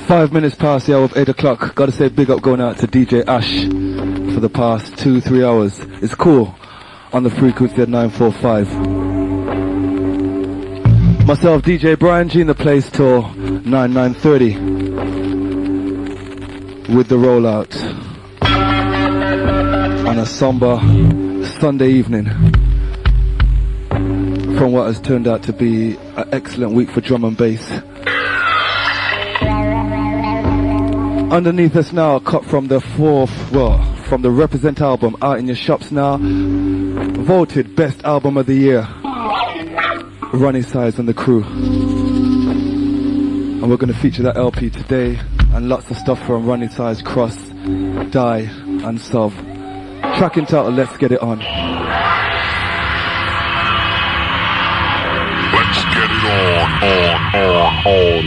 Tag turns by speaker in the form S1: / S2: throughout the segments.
S1: 5 minutes past the hour of 8 o'clock. Gotta say big up going out to DJ Ash for the past 2-3 hours. It's cool on the frequency at 945. Myself, DJ Brian G in the place till 9:30 with the rollout on a somber Sunday evening from what has turned out to be an excellent week for drum and bass. Underneath us now, a cut from the from the Represent album, out in your shops now. Voted best album of the year. Ronnie Size and the crew. And we're going to feature that LP today, and lots of stuff from Ronnie Size, Cross, Die, and Sov. Track entitled Let's Get It On.
S2: Let's get it on.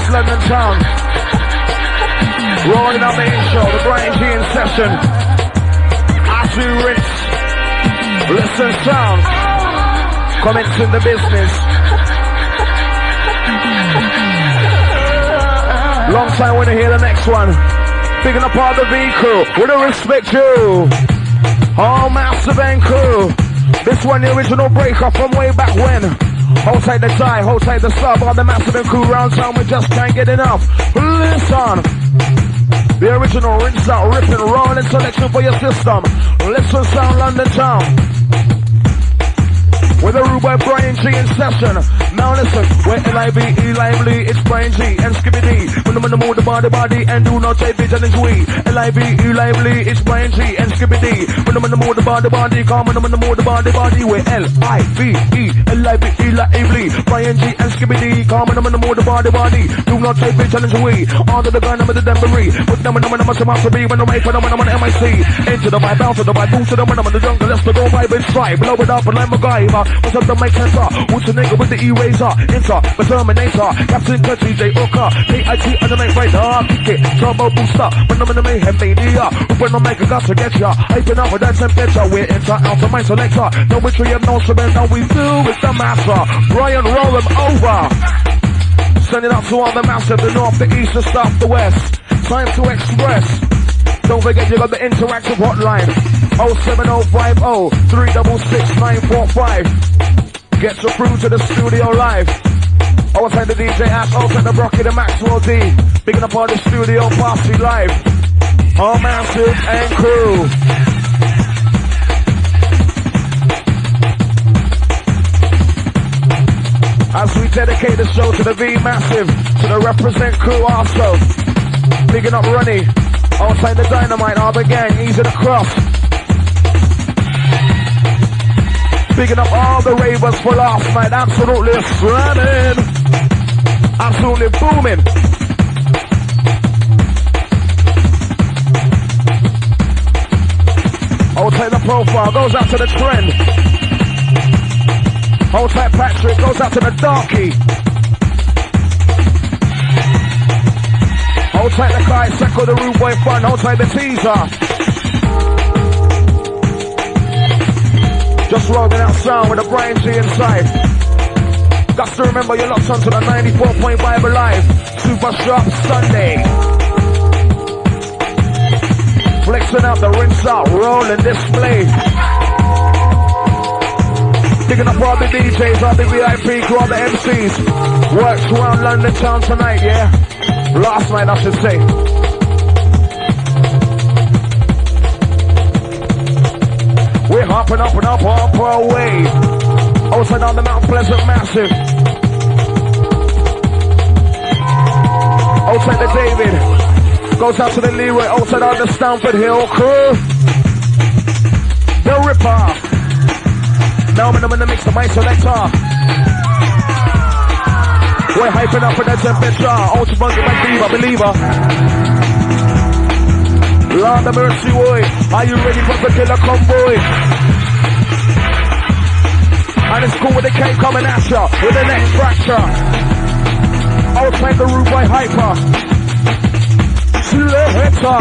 S3: West London town. Rolling up the intro, the Brian G in session. Asu Ritz. Listen sound. Commencing the business. Long time when you hear the next one. Picking up all the V crew. With a respect you. Oh, Massive and crew. This one, the original breaker from way back when. Hold tight the tie, hold tight the sub. All the Massive and crew round town, we just can't get enough. Listen. The original rinse out, ripping, rolling selection for your system. Listen sound, London town. With a rude boy Brian G in session. Now listen, we're L-I-V-E lively, it's Brian G and Skippy D. When I'm in the mood, the body, and do not take vision is we. L-I-V-E lively, it's Brian G and Skippy D. When I'm in the mood, the body, come when I'm in the mood, the body, we're L-I-V-E, L-I-V-E lively, Brian G and Skippy D. Come when I'm in the mood, the body, do not take vision is we. Under the gun, I'm in the Denvery. With them, I'm to be when I'm on MIC. Into the vibe, bounce to the vibe, boom to the when I'm in the jungle, let's go vibe inside. Blow it up and I'm a guy. What's up the mic center? Who's the nigga with the eraser? Enter the Terminator. Captain Curtis, J. Oka. K.I.T. and the night rider. Kick it, turbo booster. When I'm in the mayhem mania. When I'm making got to get ya. Hyping up with that temperature. We're enter out of my selector. No witchery and no cement. Now we do with the master. Brian, roll them over. Send it out to all the massive. The north, the east, the south, the west. Time to express. Don't forget you got the interactive hotline 07050 366 945. Get your crew to the studio live. Outside the DJ app, outside the Brocky, the Maxwell D. Picking up all the studio party live. All Massive and crew. As we dedicate the show to the V Massive, to the Represent crew also. Picking up Ronnie. Outside the Dynamite, all the gang, easy to cross. Picking up all the ravers for last night, absolutely slamming. Absolutely booming. Outside the profile, goes out to the trend. Outside Patrick, goes out to the darkie. Outside the guy, Secco the Rude Boy Fun, outside the teaser. Just rolling out sound with a Brian G inside. Got to remember you're locked onto the 94.5 Alive. Super Sharp Sunday. Flexing out the rinse out, rolling display. Picking up all the DJs, all the VIP, all the MCs. Works around London town tonight, yeah? Last night, I should say. We're hopping up and up our way. Outside on the Mount Pleasant Massive. Outside the David. Goes out to the Leroy. Outside on the Stamford Hill crew. The Ripper. Now I'm in the mix of my selector. We're hyping up in the temperature. Ultra Monkey, my believer. Lord of mercy, boy. Are you ready for the killer convoy? And it's cool with the cake coming at ya. With the next fracture. Outside the Rude Boy Hyper. Selector.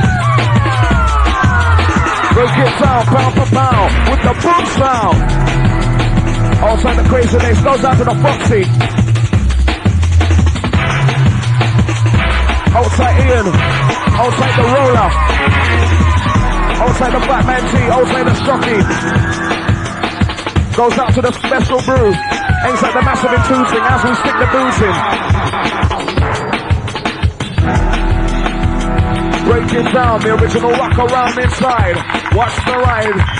S3: Break it down, pound for pound. With the boom sound. Outside the craziness. Goes out to the Foxy. Outside Ian, outside the Roller, outside the Batman T, outside the Stocky. Goes out to the Special Brew, inside the Massive Intuiting as we stick the boots in. Breaking down the original rock around inside. Watch the ride.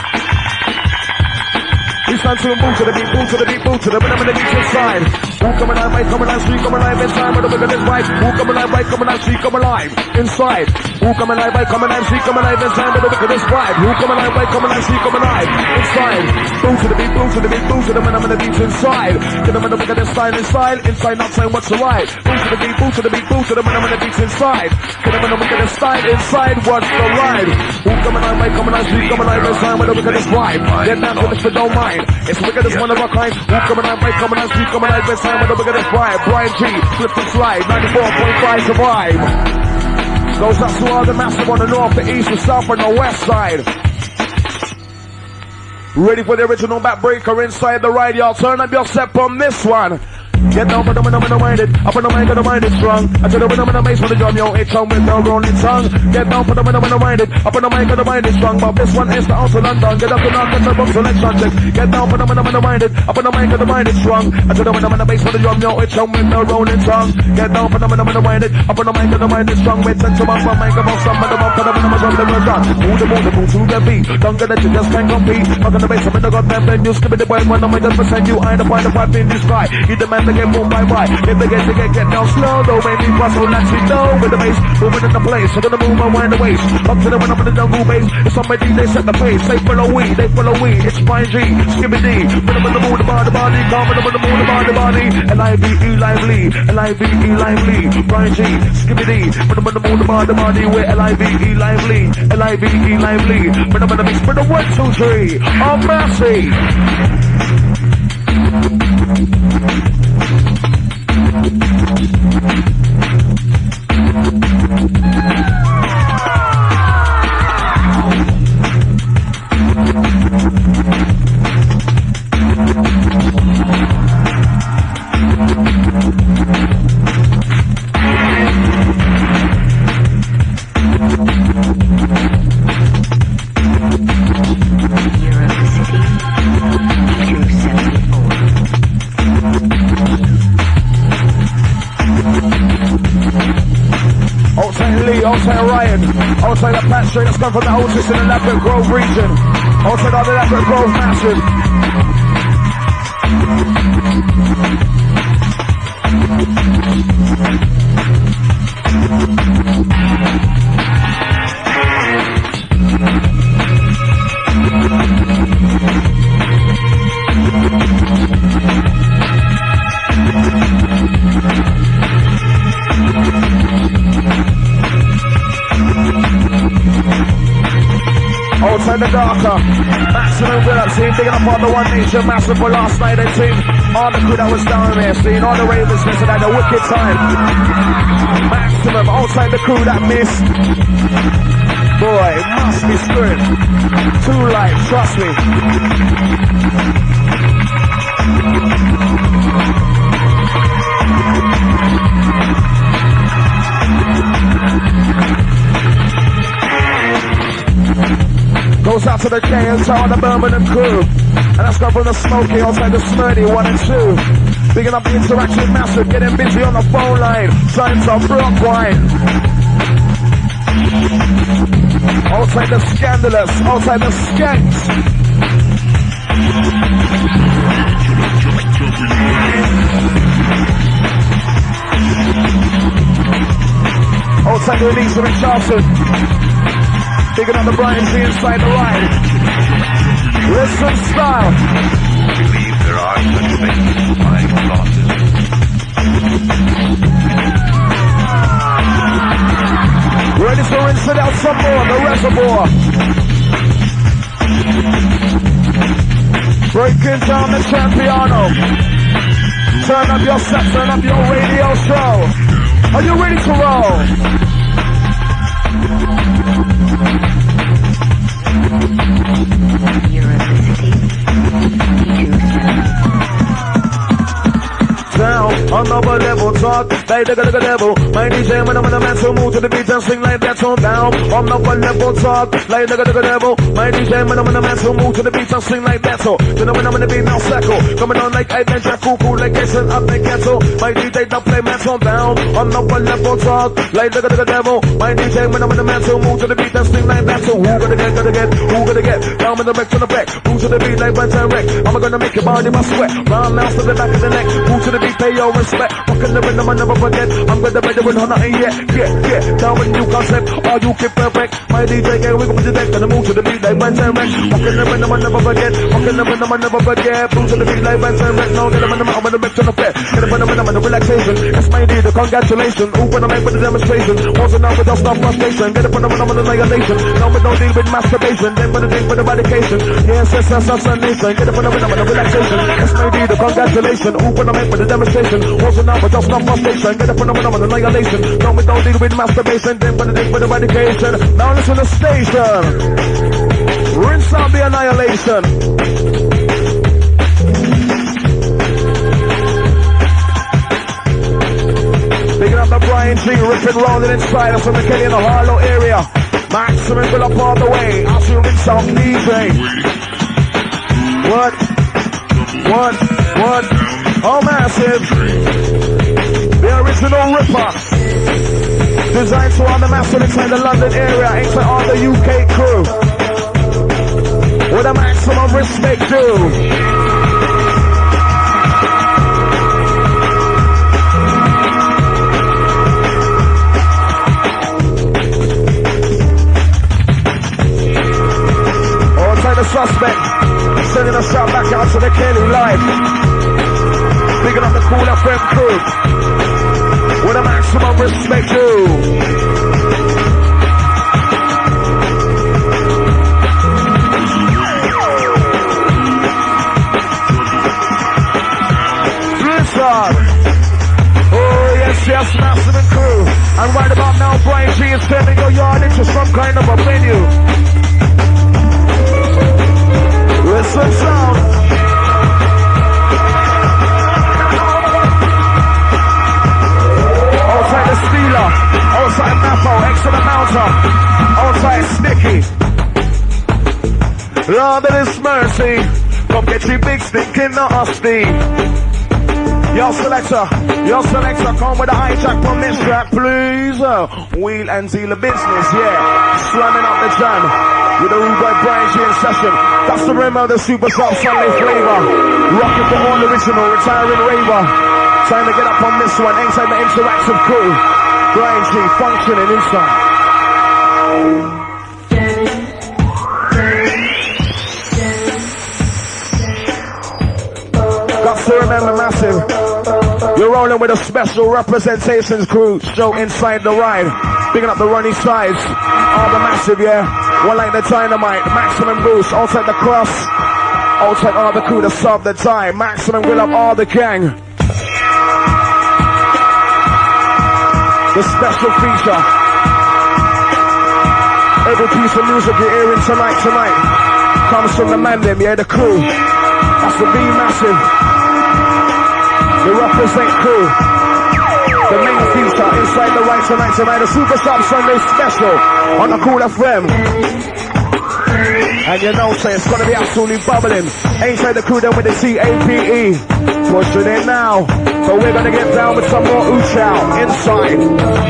S3: We stand to move to the beat, move to the beat, move to the rhythm of the beat inside. Who come alive, right, come alive, street, come alive inside. With the bigger this vibe. Who come alive, right, come alive, street, come alive inside. Who come alive, right, come alive, street, come alive inside. With the bigger this vibe. Who come alive, right, come alive, street, come alive inside. Move to the beat, move to the beat, move to the rhythm of the beat inside. Get them in the bigger this style inside, inside, not saying what's the right. Move to the beat, move to the beat, move to the rhythm of the beat inside. Get them in the bigger this style inside, what's the right. Who come alive, right, come alive, street, come alive inside. With the bigger this vibe. Get down to the don't mind. It's wicked as one of a kind. Who coming out, right coming out, speak coming out, best time with the wickedest vibe. Brian G, flip and slide, 94.5 survive. Goes up to all the massive on the north, the east, the south, and the west side. Ready for the original backbreaker inside the ride, y'all. Turn up your step on this one. Get down, but I'm gonna mind it. Up on the mic, gonna mind it strong. I tell you when I'm gonna make for the drum, yo, it's on with the rolling tongue. Get down, but I'm gonna mind it. Up on the mic, gonna mind it strong. But this one is the out of London. Get up and knock, get the boom selection check. Get down, but I'm gonna mind it. Up on the mic, gonna mind it strong. I tell you when I'm gonna bass for the drum, yo, it's on with the rolling tongue. Get down, but I'm gonna mind it. Up on the mic, gonna mind it strong. Wait, send some up on mic, about some of them up, but I'm gonna drum them done. Move to the beat. Don't get it, you just can't compete. I'm gonna bass, I'm in the goddamn venue. Skip it, the boy, when I'm in the percent, you ain't the point of pipe in the sky. You demand to get boom, bye bye. If they get down slow, though, maybe possible, let's see, no, with the bass, moving in the place, I'm gonna move my wind the waist, up to the when I'm in the jungle bass, it's somebody, they set the pace, they follow we, it's Brian G, Skippy D, put them in the mood, the body, calm in the mood, the body, L-I-V-E, lively, L-I-V-E, lively, Brian G, Skippy D, put them in the mood, the body, with L-I-V-E, lively, L-I-V-E, lively, put them in the mix, put the 1, 2, 3, oh, mercy. Outside Ryan, outside the Pat String that's come from the houses in the Leopard Grove region. Outside all the Leopard Grove massive. Outside the darker, maximum build-up scene, digging up on the One Nation massive for last night and team. All the crew that was down there, seeing all the ravens missing at a wicked time. Maximum, outside the crew that missed. Boy, it must be screwed. Too light, trust me. Goes out to the KS, all the Birmingham crew. And that's come from the Smoky, outside the Smurdy, 1 and 2. Picking up the interaction massive, getting busy on the phone line. Times are block wine. Outside the Scandalous, outside the Skanks. Outside the release of Richardson. Picking up the Brian G inside the ride. Listen style.
S2: I believe there are such things as flying saucers.
S3: Ready to rinse it out some more, the reservoir. Breaking down the Champiano. Turn up your set, turn up your radio show. Are you ready to roll? Down, another level talk, like the devil. My DJ when I'm in the man, so move to the beat and sing like that. So down, another level talk, like the devil. My DJ when I'm in the man, so move to the beat and sing like that. So then when I'm in the beat now cycle, coming on like I then Jack Cuckoo, like Jason up like ghetto. My DJ don't play man, so down, another level talk, like the devil. My DJ when I'm in the man, so move to the beat and sing like that. So who gonna get, who gonna get? Down in the back to the back, move to the beat like Brent and Wreck. I'm gonna make your body my sweat, round mouse to the back of the neck, move to the beat. Pay your respect, walking the rhythm I never forget. I'm gonna be doing nothing yet. Yeah. Now with new concept, all you keep perfect. My DJ get wiggle with the deck and the move to the beat like Vance and Rex. Walking the rhythm, I never forget. Walking the rhythm, I never forget. Move to the beat like Vance and Rex. Now get them in the mouth with the mix on the pet. Get them in the rhythm and the relaxation. It's my idea, the congratulations. Who when I make with the demonstration? Wasn't out with us, no frustration. Get up on the rhythm and the annihilation. Now we don't deal with masturbation. Then for the drink with the medication. Yes, assassination. Get up on the rhythm and the relaxation. It's my idea, the congratulations. Who when I make with the demonstration? Wasn't out with us, no frustration. Get up on the rhythm and the annihilation. Now we don't deal with masturbation. Then for the drink with the medication. Now listen to the station. Rinse out the annihilation. Picking up the Brian G, ripping rounding inside us from the Kelly in the Harlow area. Maximum will up all the way. I'll see you rinse out DJ. What? Oh, massive. The original ripper. Designed to all the massive inside the London area, inside all the UK crew. With a maximum respect due. Outside the suspect, sending a shout back out to the Kelly live. Picking up the Cool FM crew. With a maximum respect due. Oh yes, massive and crew. And right about now, Brian G is turning your yard into some kind of a venue. Listen sound. Outside the Steeler, outside Mappo, excellent mounter, outside Sticky. Lord of His mercy, come get your big stick in the hostie. Your selector, come with a hijack from this track, please. Wheel and dealer business, yeah. Slamming up the jam with the rude boy Brian G in session. That's the rim of the Super Soft Sunday flavor. Rocking for all original, retiring raver. Time to get up on this one, inside the interactive crew. Brian G functioning inside. Got to remember, massive. You're rolling with a special representations crew, show inside the ride. Picking up the runny sides, all the massive, yeah. One like the dynamite, maximum boost, outside the cross, outside all the crew to solve the time. Maximum will up all the gang. The special feature. Every piece of music you're hearing tonight comes from the man them, yeah, the crew. That's the B massive. The represent crew. The main feature inside the right tonight, the Superstar Sunday special on the Cool FM. And you know, say it's gonna be absolutely bubbling. Inside the crew then with the CAPE. Pushing it now. So we're gonna get down with some more ooh-chow inside.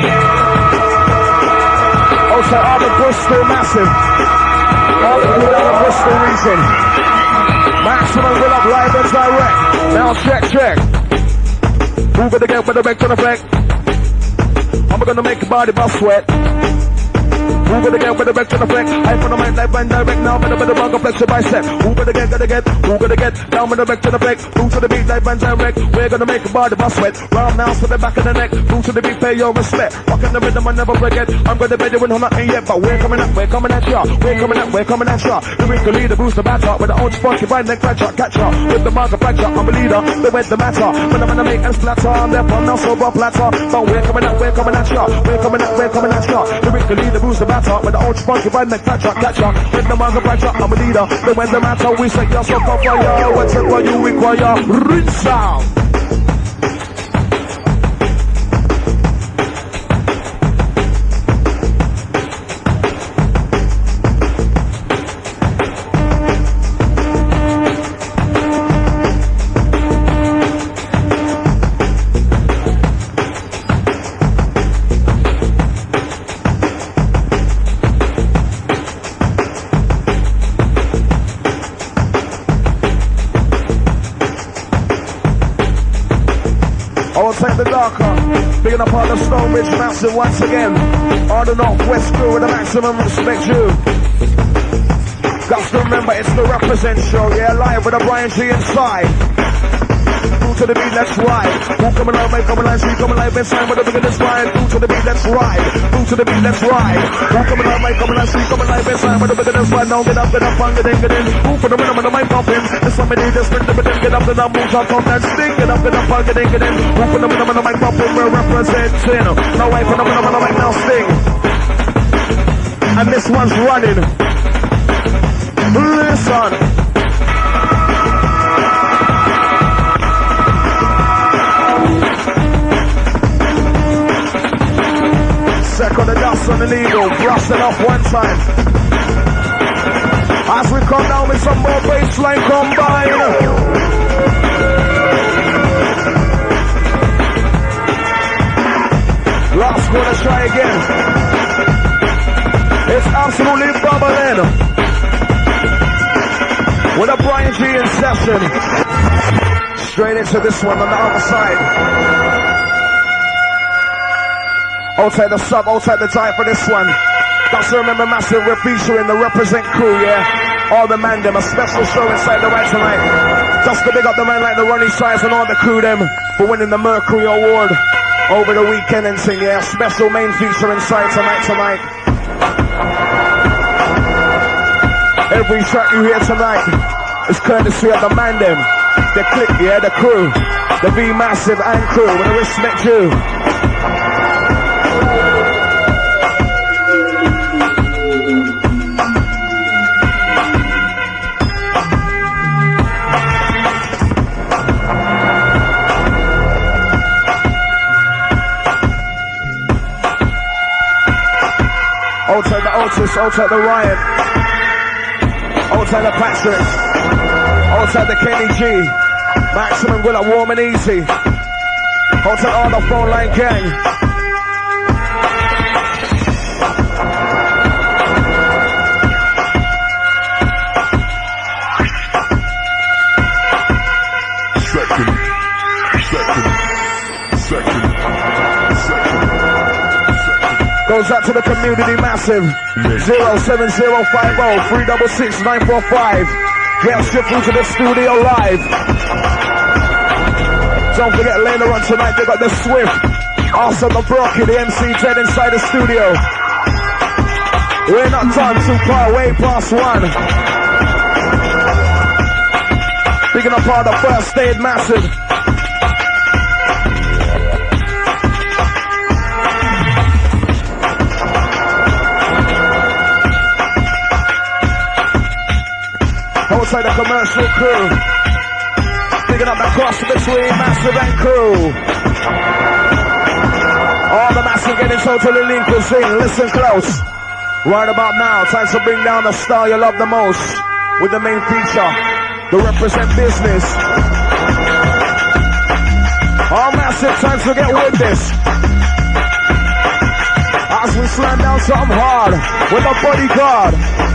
S3: Also all the Bristol massive. All the crew down the Bristol region. Maximum will up live and direct. Now check. Move it again with the back to the back. I'm gonna make your body bust sweat. Move it again with the back to the back. I'm gonna make life and direct now. Better bug flex your bicep. Move it again, move it again. Down with the back to the back. Move to the beat, life and direct. We're gonna make your body bust sweat. Round now to the back of the neck. Move to the beat, pay your respect. Rockin' the rhythm, I never forget. I'm gonna be doing nothing yet, but we're coming at ya. We're coming at ya. The ring, the leader, boost the batter. With the old funky right neck, catch ya. With the marker fracture, I'm a leader. They went the matter. When I'm gonna make and splatter. I'm there from now, sober platter. But we're coming at ya. We're coming at ya. The ring, the leader, boost the batter. With the old funky right neck, catch ya. With the marker fracture, I'm a leader. They went the matter. We say you're so tough for ya. Whatever you require. Rinse sound. outside the darker. Picking up all the Stonebridge massive once again. All the Northwest crew with the maximum respect you. Got to remember it's the Represent show, yeah, live with a Brian G inside. To the beat, let's ride. Who coming alive, make coming alive, she coming alive, inside with the bigger this ride. Who to the beat, let's ride. Who to the beat, let's ride. Who coming alive, make coming alive, she coming alive, inside with the bigger this ride. Now get up, and get in. Who for the rhythm and the mic pumping? This one me need, just bring the rhythm, get up, and I move on top and sting. Get up, and get in. Who for the rhythm and the mic pumping? We're representing. Now wait for the rhythm and the mic, now sting. And this one's running. Listen. Second the dust on the needle, brush it off one time. As we come down with some more bassline combine. Last one, let's try again. It's absolutely bubbling. With a Brian G in session. Straight into this one on the other side. Outside the sub, outside the time for this one. Got to remember massive, we're featuring the Represent crew, yeah? All the man them, a special show inside the right tonight. Just to big up the man like the Ronnie Size and all the crew them for winning the Mercury Award over the weekend and thing, yeah? Special main feature inside tonight. Every track you hear tonight is courtesy of the man them, the clique, yeah, the crew, the B Massive and crew, with a respect you. Outside the Otis, outside the Ryan, outside the Patrick, outside the Kenny G, Maximum good at warm and easy, outside all the phone line gang. Goes out to the community massive. 07050 366 945. Get straight through to the studio live. Don't forget later on tonight they got the Swift. Also the Brocky, the MC Ted inside the studio. We're not done too far, way past one. Picking up all the first aid massive. Outside the commercial crew, picking up the cross between Massive and crew. All the Massive getting totally linked with sing. Listen close. Right about now, time to bring down the star you love the most with the main feature, the Represent business. All Massive, time to get with this. As we slam down something hard with a bodyguard.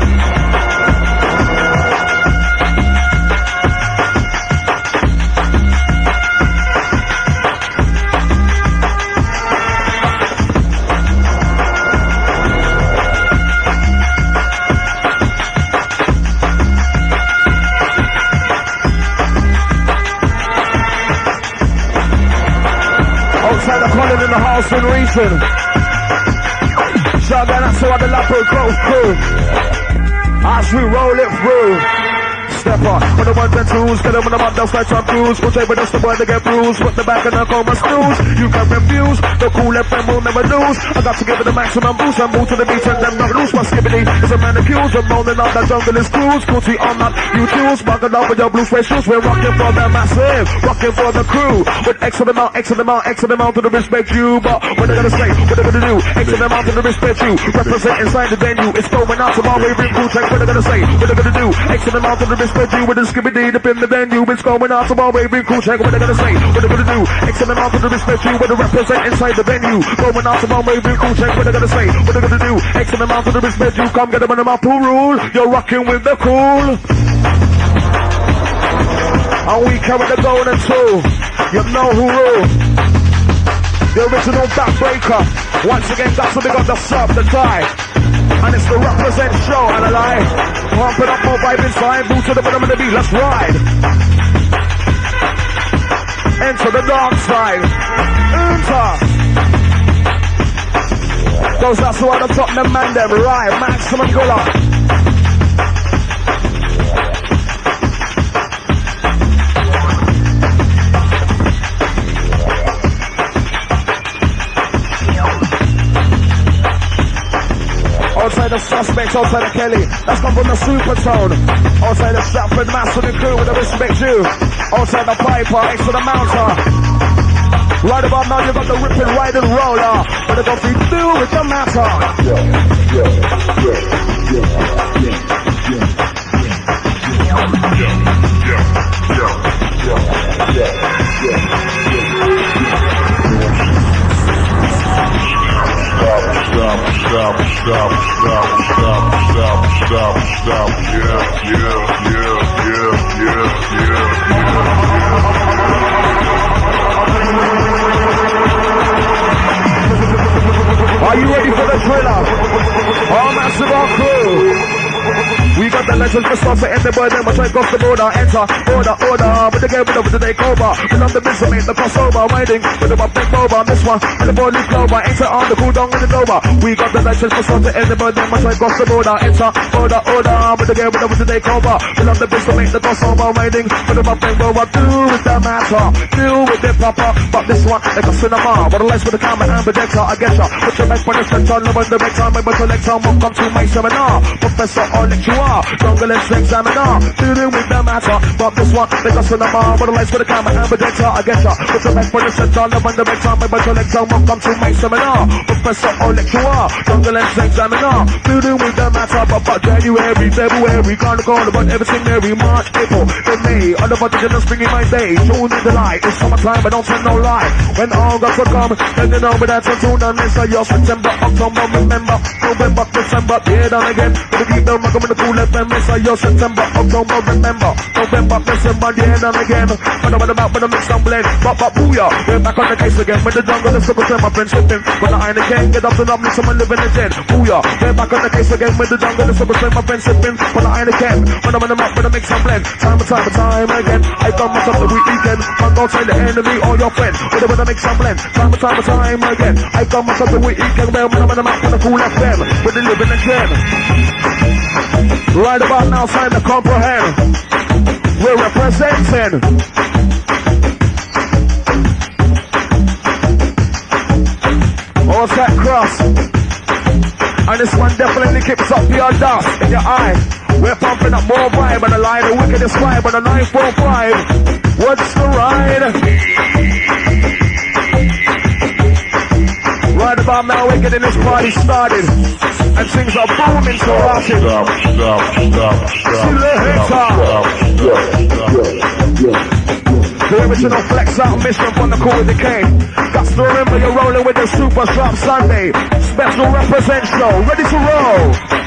S3: In the house in Reason. Shout out to the Lapo Grove crew. As we roll it through. Step on, for the ones and twos, get them in the mud, they'll start some views. We'll say, but that's the boy to get bruised. Put the back and the coma screws. You can refuse, the cool FM will never lose. I got to give it the maximum boost and move to the beach and them not loose. My skibbity is a man accused of moaning on the jungle is cruise. Coochie on that, you choose. Buckled up with your blue suede shoes. We're rocking for the massive, rocking for the crew. With X of them out, X of them out, X of them out to the respect you. But what they gonna say, what they gonna do? X of them out to the respect you. Represent inside the venue. It's going out to my way, bring cool check. What they gonna say, what they gonna do? X of them out to the respect you. With the skibbity up in the venue. It's going out to my way, bring cool check. What they gonna say, what they gonna do? X of them out to the respect you. With the represent inside the venue. Going out to my way, bring cool check. What they gonna say, what they gonna do? X of them out to the respect you. Come get them in my pool rule. You're rocking with the cool. And we carry the golden tool. You know who rule. the original backbreaker. Once again, got to big up the sub, the guy. And it's the Represent show, and I lie. Pump it up, more vibe inside, move to the bottom of the beat, let's ride. Enter the dark side. Enter. Goes out to all the top men, man, them, right, maximum gulla. Outside the suspects, outside the Kelly, that's come from the Supertone. Outside the Stratford Mass and the crew with the respect you. Outside the Piper, next to the Mountain. Right about now you got the ripping ride and roller. But it got to do with the matter. Are you ready for the thriller? All massive our crew. We got the legends for stuff to end the burden, but try to cross the border, enter, order, with the game, with the day cover. We love the miss, make the crossover, riding with the big over, this one, and the body clover, enter on the cool down and it's over. We got the legends for stuff to end the burden, but try to cross the border, enter, order, with the game, with the day cover. We love the miss, make the crossover, riding with the big over. Do with the matter, do with the proper, but this one, like a cinema, what a lights with the camera and projector, I get ya. Put your back for the center, love on the back time, my selector, won't come to my seminar. Professor or lecturer. Jungle and examiner, dealing with the matter. But this one, make us cinema, with the lights for the camera and projector, I get ya. Put your back for the center, love on the back time, my selector, won't come to my seminar. Professor or lecturer, jungle and examiner, dealing with the matter. But January, February, Carnival, but everything Mary, March, April, then May, all the budget and spring in my day. June in July, it's summertime, but don't tell no lie. When August will come, then you know, but that's a tune and it's a year, September, October, November, December, yeah, done again. But keep the rock in the cool FM, it's a year, September, October, November, December, yeah, done again. What about when I mix some blend? But booyah, we're back on the case again. When the jungle is super my friends slipping. When the iron again, get up and up, need someone living again. Booyah, we're back on the case again. When the jungle is super my friends slipping. When the iron again, when I'm up, when I mix some blend. Time again. I come up the weekend. Man, don't tell the enemy or your friend. When I mix some blend. Time again. I come up the weekend. When I'm up, when I cool FM. With the living again. Right about now, time to comprehend. We're representing. What's that cross? And this one definitely keeps up your dust in your eye. We're pumping up more vibe and the line, the wickedest vibe on the 945. What's the ride? Right about now, we're getting this party started. And things are booming so rocking. The original flex out mission from the Cool with the King. Got to remember you're rolling with the Super Sharp Sunday. Special represent show. Ready to roll.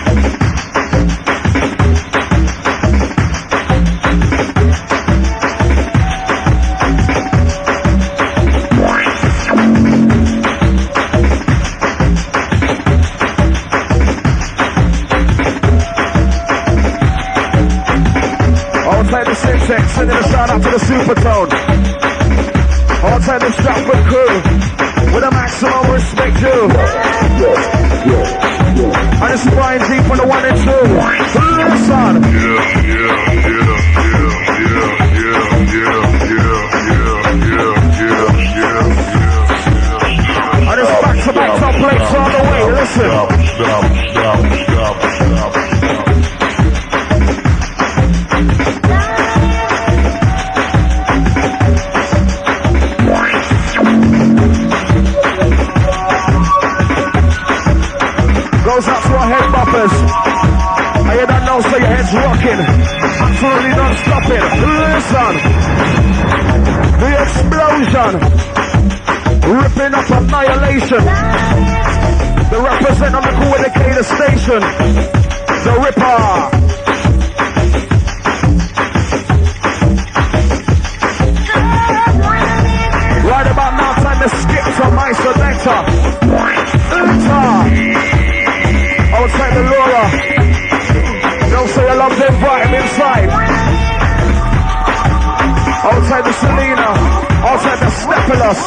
S3: Sending a shout out to the Supertone. All time the Stratford crew. With a maximum respect too. And it's Brian G from the 1 and 2. Listen. And it's back to back top plates all the way. Listen. I hear that now, so your head's rocking. Absolutely not stopping. Listen. The explosion. Ripping up annihilation. The represent on the cool indicator station. The Ripper. Right about now, time to skip outside the Selena, outside the Stepulus.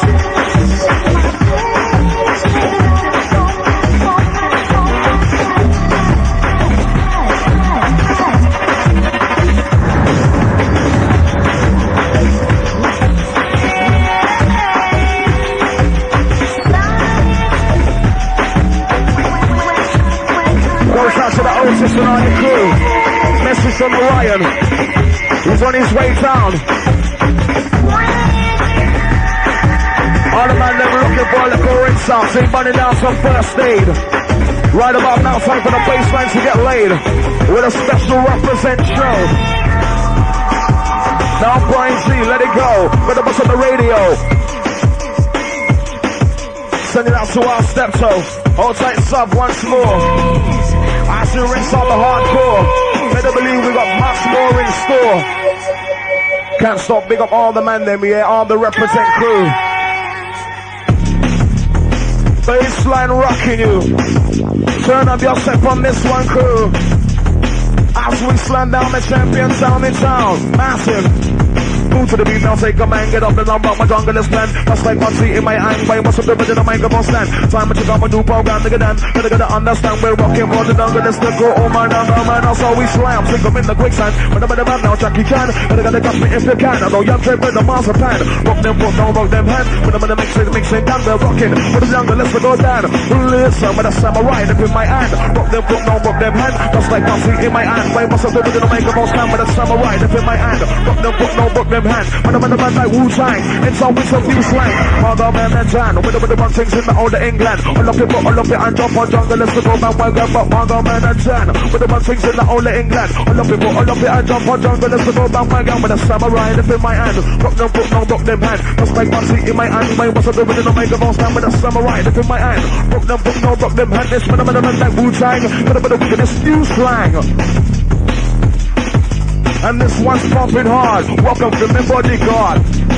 S3: Goes out to the Otis and all the crew. Message from Orion. He's on his way down. All the man never looking for a little rinse out. So money down some first aid. Right about now, time for the baseline to get laid. With a special represent show. Now Brian G, let it go. Put the bus on the radio. Send it out to our steptoe. Hold tight sub once more. I should rinse out the hardcore. Better believe we got much more in store. Can't stop, big up all the man them, yeah, all the represent crew. Baseline rocking you. Turn up your step on this one, crew. As we slam down the champion sound in town. Massive. Move to the beat now, take a man, get up and I'm rock my jungle is plan. That's like one seat in my hand, by what's up the in the microphone stand. Time to check out my new program, nigga dan. Gotta understand we're rocking for the jungle, let's go, oh man, that's how we slam. Sink them in the quicksand, but I'm the man now, Jackie Chan. Gotta catch me if you can, I know young trip with the master plan. Rock them foot, don't rock them hand. When I'm in the mixing down, we're rocking. For the jungle, let's go down. Listen, with a samurai up in my hand. Rock them foot, don't rock them hand. That's like one seat in my hand, by what's up the in the microphone stand. With a samurai up in my hand. Rock them foot, don't rock them hand. When I'm in the man like Wu-Tang, it's always some new slang. Margo man and Jan, with the run things in the older England. I love it and jump on jungle, let's go man, well, but Margo man and Jan, with the run things in the older England. I love it and jump on jungle, let's go man, well, with a samurai up in my hand. Rock them foot, no rock them hand. Just like one seat in my hand, my what's up the rhythm, make a boss stand with a samurai up in my hand. Rock them foot, no rock them hand. This when I'm in the man like Wu-Tang, got a bit of wickedness, new slang. And this one's pumping hard. Welcome to my bodyguard.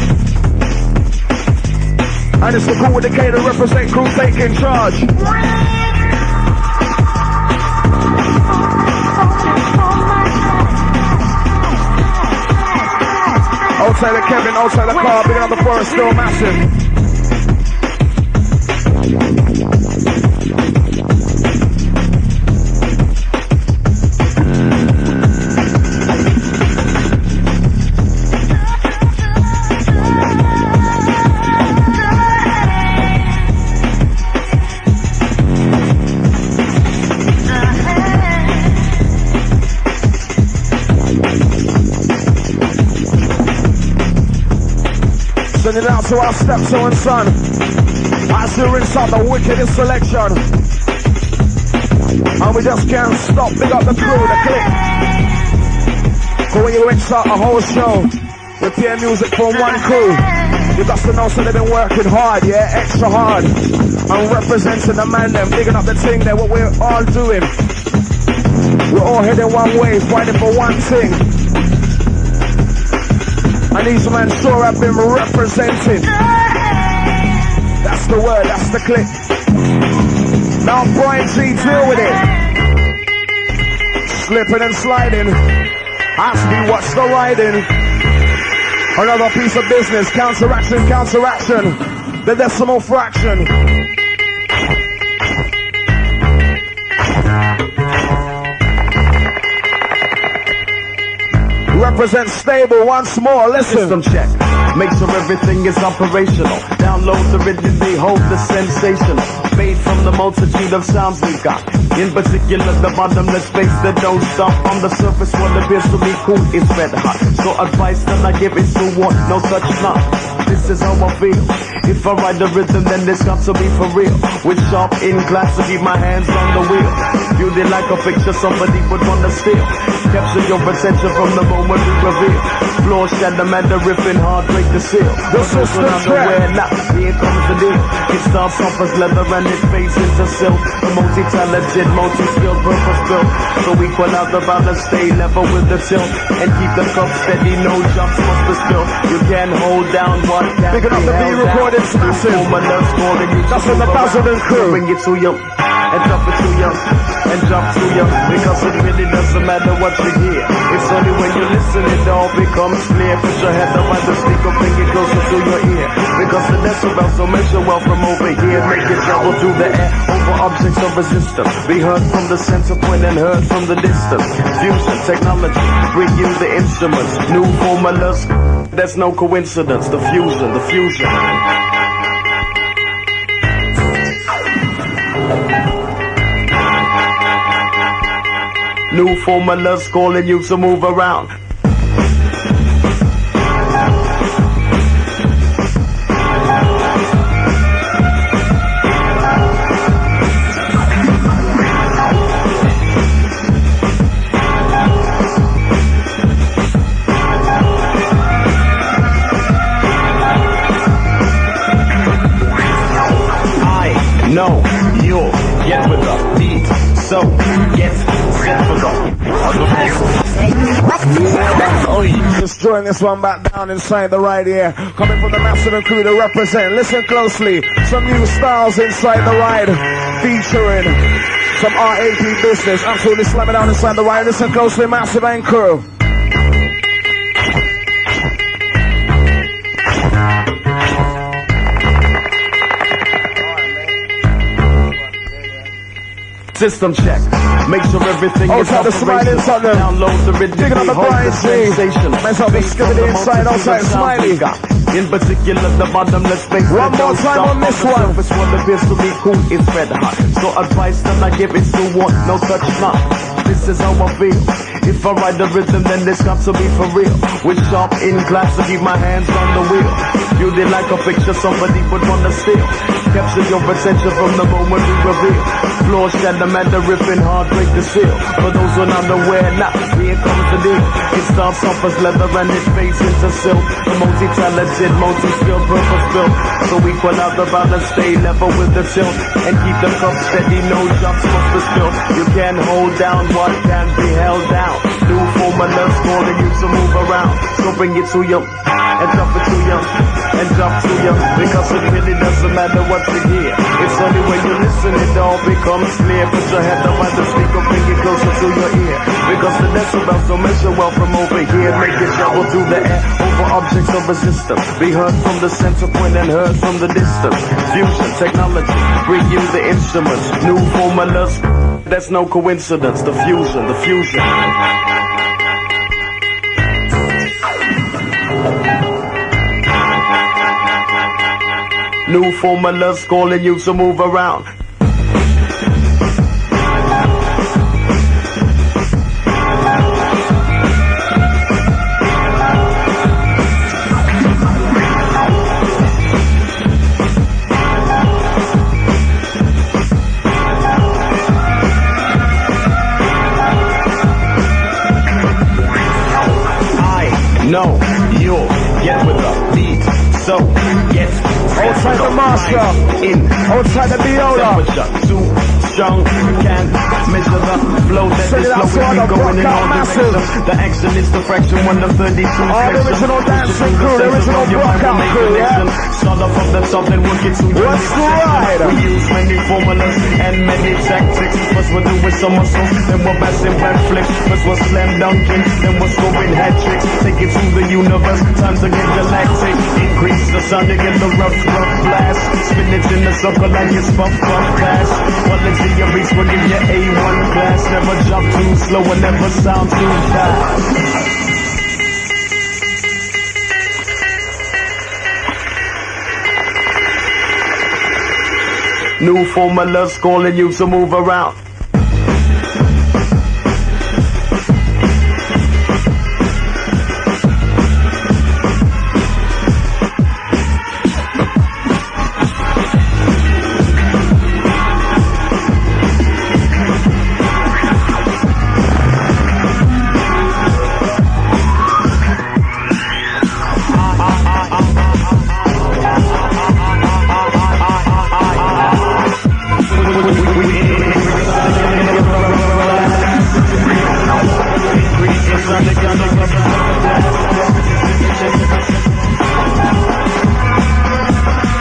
S3: And it's the crew with the K to represent crew taking charge. Outside of Kevin, outside the car, big on the forest, still massive. Send it out to our stepson and son. As we rinse out the wickedest selection. And we just can't stop. Big up the crew, the click. So when you rinse out a whole show, we play music for one crew. You got to know so they've been working hard, yeah, extra hard. And representing the man them, digging up the thing there, what we're all doing. We're all heading one way, fighting for one thing. And these men sure have been represented. That's the word, that's the click. Now Brian G, deal with it. Slipping and sliding. Ask me what's the riding. Another piece of business. Counteraction, counteraction. The decimal fraction. Represent stable once more, listen.
S4: System check, make sure everything is operational. Download the rhythm, they hold the sensational. Made from the multitude of sounds we got. In particular, the bottomless space that don't stop. On the surface, what appears to be cool is red hot. So advice that I give is to want no such not. This is how I feel. If I ride the rhythm, then this got to be for real. With sharp in glass to keep my hands on the wheel. Beauty like a picture somebody would wanna steal. Capture your attention from the moment we reveal. Floor shadow man, the ripping hard, break the seal.
S3: The system's track.
S4: Now, here comes the deal. It starts off as leather and it fades into silk. The multi-talented, multi-skilled, purpose-built. So equal out the balance, stay level with the tilt. And keep the cup steady, no jumps must be spilled. You can hold down what can be
S3: Picking up the B-recorded massive. That's in the Basildon crew.
S4: Bring it to you and drop it to you. and jump to you, because it really doesn't matter what you hear. It's only when you listen it all becomes clear. Put your head up by the speaker, bring it closer to your ear, because the decibels will measure well from over here. Make it travel through the air over objects of resistance. Be heard from the center point and heard from the distance. Fusion technology, bring you the instruments, new formulas. There's no coincidence. The fusion, the fusion. New formulas calling you to move around. No, you'll get with the beat, so get set for the
S3: Just join this one back down inside the ride here. Coming from the Massive and crew to represent. Listen closely. Some new styles inside the ride. Featuring some RAP business. Absolutely slamming down inside the ride. Listen closely, Massive and crew.
S4: System check. Make sure everything is operational. Download the rhythm.
S3: Digging up the Brian sensation. Myself and Skibidi inside, outside, Smiley.
S4: In particular, the bottomless space.
S3: One more time on this one.
S4: It's what appears to be cool is red hot. So advice that I give is to want no touch not. This is how I feel. If I ride the rhythm, then this got to be for real. With sharp in glass to keep my hands on the wheel. Beauty like a picture somebody would wanna steal. Capture your attention from the moment we reveal. Floor shatter, matter ripping hard, break the seal. For those who are not aware, now here comes the deal. It starts off as leather and it fades into silk. The multi-talented, multi-skilled, purpose-built. So equal out the balance, stay level with the tilt. And keep the cup steady, no drops must be spilled. You can hold down what can be held down. New formulas calling you to move around. So bring it to you, and drop it to you, and drop to you. Because it really doesn't matter what you hear. It's only when you listen it all becomes clear. Put your head up by the speaker, bring it closer to your ear. Because the decibels don't measure well from over here. Make it travel through the air over objects of resistance. Be heard from the center point and heard from the distance. Fusion technology, bring you the instruments. New formulas, there's no coincidence. The fusion, the fusion. New formulas calling you to move around. No, you'll get with the beat, so get
S3: outside the master, outside the viola.
S4: Too strong, can't measure the flow that is flowing, going in all directions. The action is the fraction, 1 of 32
S3: sections. The original dancing crew, the original blockout crew, yeah.
S4: Start off from the top and work it to your
S3: what's the ride?
S4: We use many formulas and many tactics. First we're doing some muscle, then we're passing back flicks. First we're slam dunking, then we're scoring hat tricks. Take it to the universe, time to get galactic. Increase the sonic and the rough blast. Spin it in the circle like it's puff fast. Quality your beats will give you A1 class. Never jump too slow and never sound too fast. New formulas calling you to move around.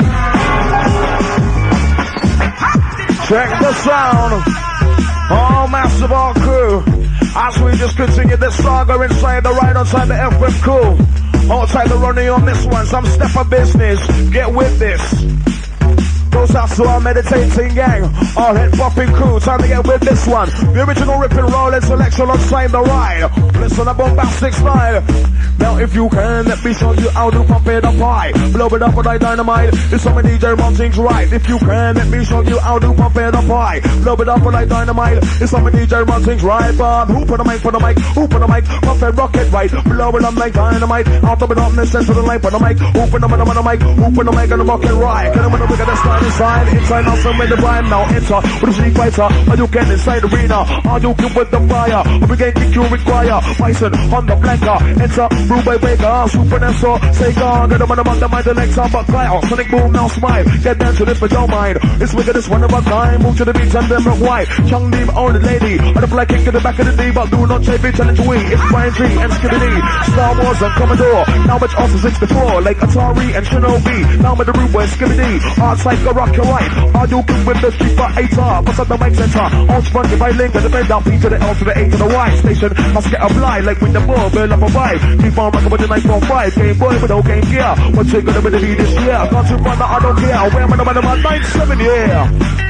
S4: Check the sound. Oh
S3: massive art crew. As we just continue this saga inside the ride outside the FM cool. Outside the running on this one, some step of business. Get with this. Goes out to our meditating gang, our head popping crew, time to get with this one. The original ripping rolling selection outside the ride. Listen up bombastic style. Now if you can, let me show you how to pump it up high. Blow it up with that dynamite. It's some DJ run things right. If you can, let me show you how to pump it up high. Blow it up with that dynamite. It's some DJ run things right. But who put the mic, put the mic, who put the mic, pump it, rock it right. Blow it up like dynamite. Out of it up in the center of the light, put the mic, open the mic, open the mic and the rock it right. Get them with the bigger the style inside, inside now some with the rhyme now. Enter with the street fighter. Are you getting inside the arena? Are you good with the fire? We can kick you require. Bison on the blanker. Enter. Ruby Baker, Super Nesso, Sega, get them on the mind, the next time, but Kyle, Sonic Boom, now smile, get down to this, but don't mind. It's wicked, it's one of a kind, move to the beat and then rock white. Chung Deep, only lady, on the black kick to the back of the D, but do not say bitch, challenge we. It's Brian G and Skibidi, Star Wars and Commodore, now much also 64, like Atari and Shinobi, now with the root boy Skibidi, art psycho rock your right, are you good with the Super 8R, what's up the mic center, all spongy by link, and the bend down, P to the L to the A to the Y, station, must get a fly, like with the ball, build up a vibe, keep on rocking with the 945, Game Boy with no Game Gear, what's it gonna be this year, can't you run that, I don't care, where am I the man, 97, yeah,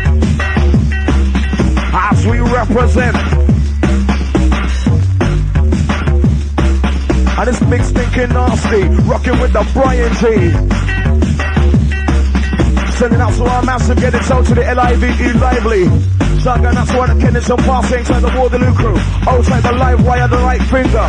S3: as we represent, and it's big stinking nasty, rocking with the Brian G. Sending out to our massive, get it out to the LIVE lively. Shotgun, that's one of the Kennison passing inside the Waterloo crew. Outside the live wire, the right finger.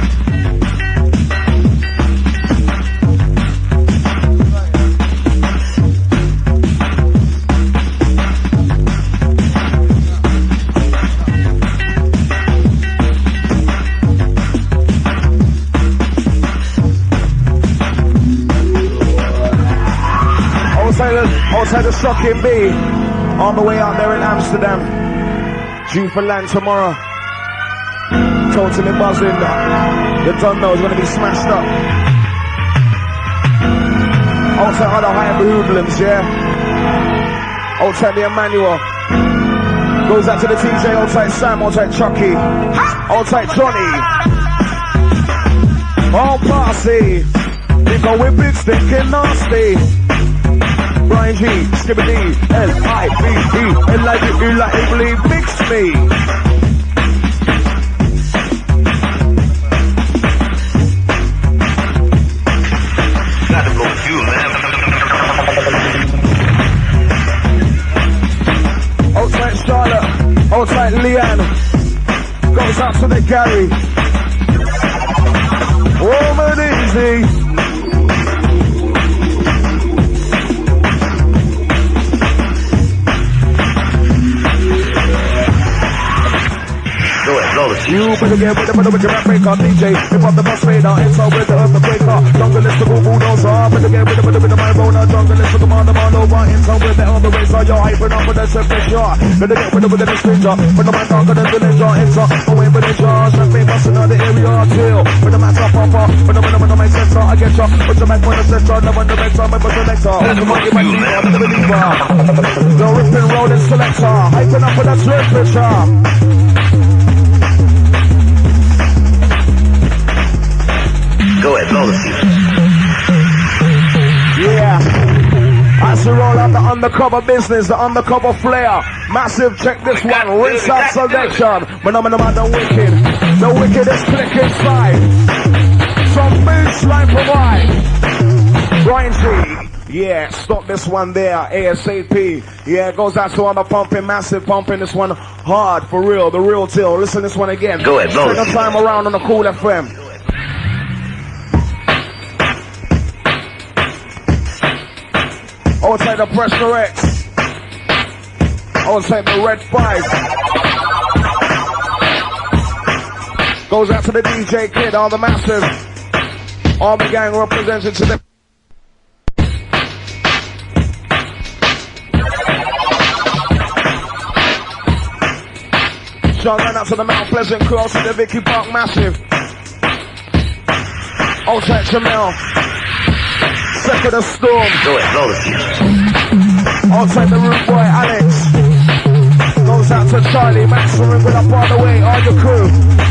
S3: Outside the Shocking B, on the way out there in Amsterdam, due for land tomorrow, totally buzzing, the don't know is going to be smashed up. Outside other high hoodlums, yeah, outside the Emmanuel, goes out to the TJ, outside Sam, outside Chucky, outside Johnny, all party, they go with big stinking nasty. Brian G, Skibidi, L-I-V-E, L-I-V-E, like mix me.
S2: Gotta go with you, man.
S3: Outside Charlotte, outside Leanne, goes out to the Gary. Woman easy. You better get with the rap breaker, DJ. Hip up the bus radar, inside with the earthquaker. Jungle is the bulldozer. Better get with the my roller. Jungle is the commander, man over. Inside with the other racer, you're hyping up with the temperature. Better get with the stranger. With the man talking to the ninja, enter. Away with the jar, champagne busting out the area, chill. With the master popper, with the mic sensor, I get you. With the mic point of censor, never the vector, my buzzer lector. With the monkey, my leader, I'm the believer. The ripping rolling selector, hyping up with that temperature.
S2: Go ahead, blow the fuse.
S3: Yeah. As we roll out the undercover business, the undercover flair. Massive, check this one, rinse out selection. But I'm the wicked. The wickedest click inside. From baseline provide. Brian G. Yeah, stop this one there, ASAP. Yeah, it goes out to all the pumping, massive pumping. This one hard, for real, the real deal. Listen to this one again.
S2: Go ahead, blow the
S3: Second time around on the Cool FM. Outside the Pressure X. Outside the Red 5. Goes out to the DJ Kid, all the massive. All the gang represented to the... Shotgun out to the Mount Pleasant crew, outside the Vicky Park massive. Outside Jamel. Second of Storm.
S2: Go ahead, blow the fuse.
S3: Outside the Root Boy Alex. Goes out to Charlie, Maximum with up all the way, all your crew.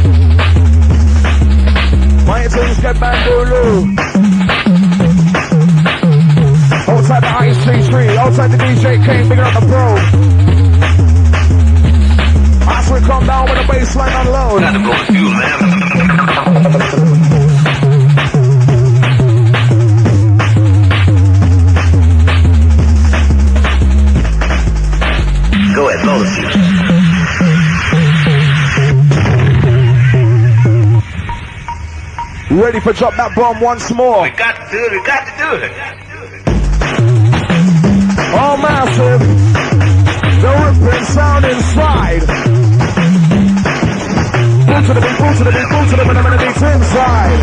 S3: My things get Bandulu. Outside the IC3, outside the DJ King, bigger up the pro. As we come down with the baseline unload.
S2: Gotta blow the fuel, man. Go ahead, blow the fuse.
S3: Ready for drop that bomb once more.
S2: We got to do it, we got to do it.
S3: All massive. The ripping sound inside. Boom to the beat, boom to the beat, boom to the beat, and the beat's inside.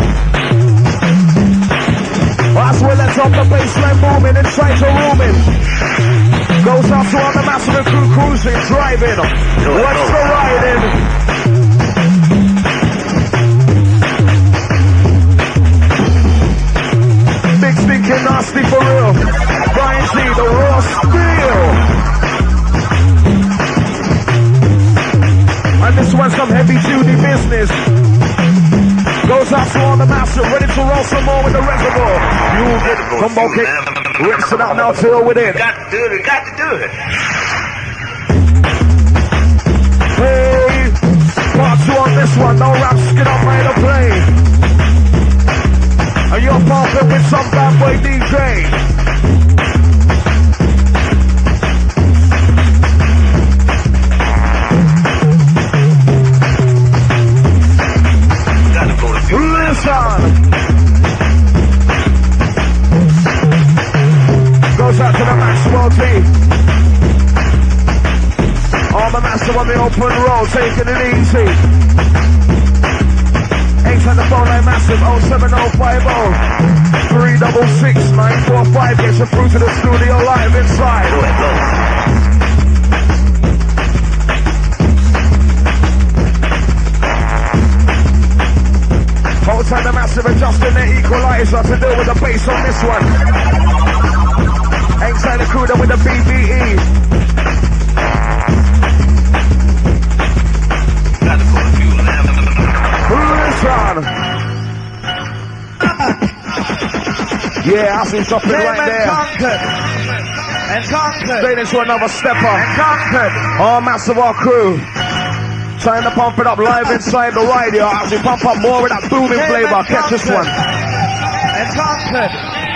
S3: That's where let's up the baseline booming inside your rooming. Goes out to all the massive crew cruising, driving. What's the riding? Big stinking nasty for real. Brian G, the raw steel. And this one's some heavy duty business. Goes out to all the massive, ready to roll some more with the reservoir. You get combo kick. Rinse it out now, chill with it.
S2: Got to do it, we got to do it.
S3: Hey, part 2 on this one, no rap, skin up, made a play. And you're pumping with some bad boy DJ. Listen. Goes out to the Maxwell team. All the massive on the open road, taking it easy. Ain't on the phone line massive, 07050 366 945. Gets you through to the studio live inside. Whole time the massive adjusting the equalizer to deal with the bass on this one. Ain't the crew with the BBE. Listen. Yeah, I see something right there. And conquered. Straight into another stepper. And conquered. All massive, our crew. Trying to pump it up live inside the radio as we pump up more with that booming flavor. Catch this one. And conquered.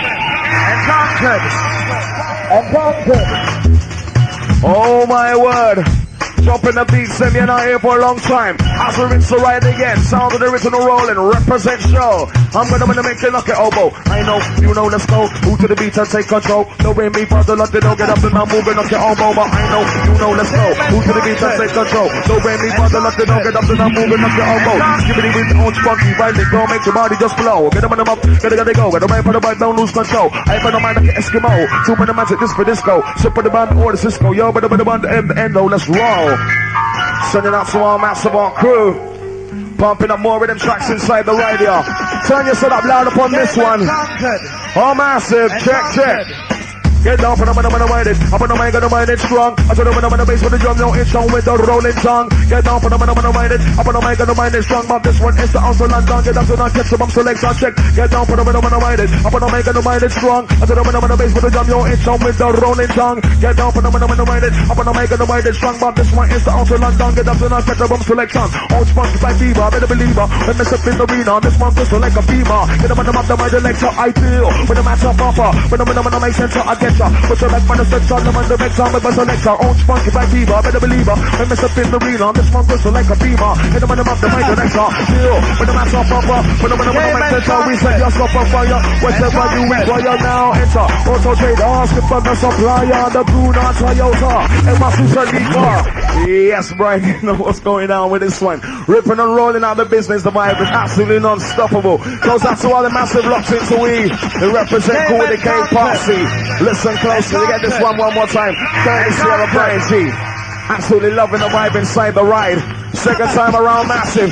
S3: And conquered. And conquered. Oh my word. Jumping the beat, send me not here for a long time. As we rinse the ride again, sound of the original rolling, represent show. I'm gonna make you knock it elbow. I know, you know, let's go. Move to the beat and take control. No way me, brother, let don't get up and I'm moving, knock your elbow. But I know, you know, let's go. Move to the beat and take control. No way me, brother, let don't get up and I'm moving, knock your elbow. Give it with the old spunky, right it go, make your body just blow. Get them on them up, gotta go. Get the man for the bike, don't lose control. I ain't no mind like an Eskimo. 2 minute magic, this for disco. Sip for the band or the Cisco. Yo, but the band, the end, let's roll. Sending out to our massive crew. Pumping up more rhythm tracks inside the radio. Turn yourself up loud upon this one. All massive, check. Get down for the man, I'm mind it. Up on the mic, gonna mind it strong. I told them when I'm on the bass with the drum, no it's on with the rolling tongue. Get down for the man, I'm mind it. Up on the mic, gonna mind it strong. But this one is the also London. Get down to the catch the bump selection check. Get down for the man, I'm mind it. Up on the mic, gonna mind it strong. I told them when I'm on the bass with the drum, no it's on with the rolling tongue. Get down for the man, I'm mind it. Up on the mic, gonna mind it strong. But this one is the also London. Get down to the catch the bump selection. Old sponge like fever, better believer. When they step in the arena, this one feels like a beamer. Get them on the map, the mind lecture, I feel. When the match up offer, when I'm on the mic center, I get ya. Put your back on the section, I'm on the next time with my selector. Old spunky like fever, better believer. When they step in the arena, this one feels like a beamer. Get them on the map, the mind lecture, feel. When the match up offer, when I'm on the mic center, we set yourself on fire. Whatever you require now, enter. Auto trade, ask for the supplier, the Bruna Toyota, and my Susalika. Yes, Brian, you know what's going on with this one. Ripping and rolling out the business, the vibe is absolutely non-stoppable. Goes out to all the massive locks into we. They represent Cool with the K Party. Listen closely, we get this one more time. Courtesy of Brian G. Absolutely loving the vibe inside the ride. Second time around massive.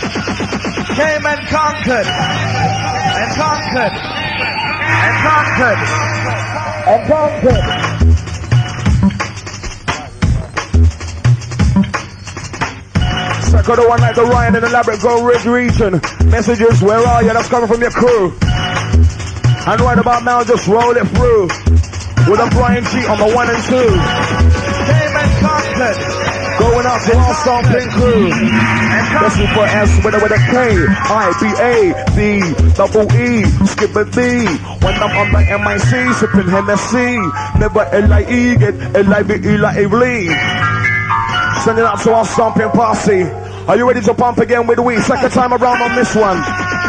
S5: Came and conquered. And conquered. And conquered. And conquered.
S3: Echo the one like the Ryan in the Labrador Ridge region. Messages, where are you? That's coming from your crew. And right about now, just roll it through. With a Brian G on the 1 and 2.
S5: Came and conquered.
S3: Going out to our stomping crew. The Super S with a K, I, B, A, D, double E, skip a D. When I'm on the MIC, sipping Hennessy. Never L-I-E, get L-I-B-E like Lee. Send it out to our stomping posse. Are you ready to pump again with we? Second time around on this one.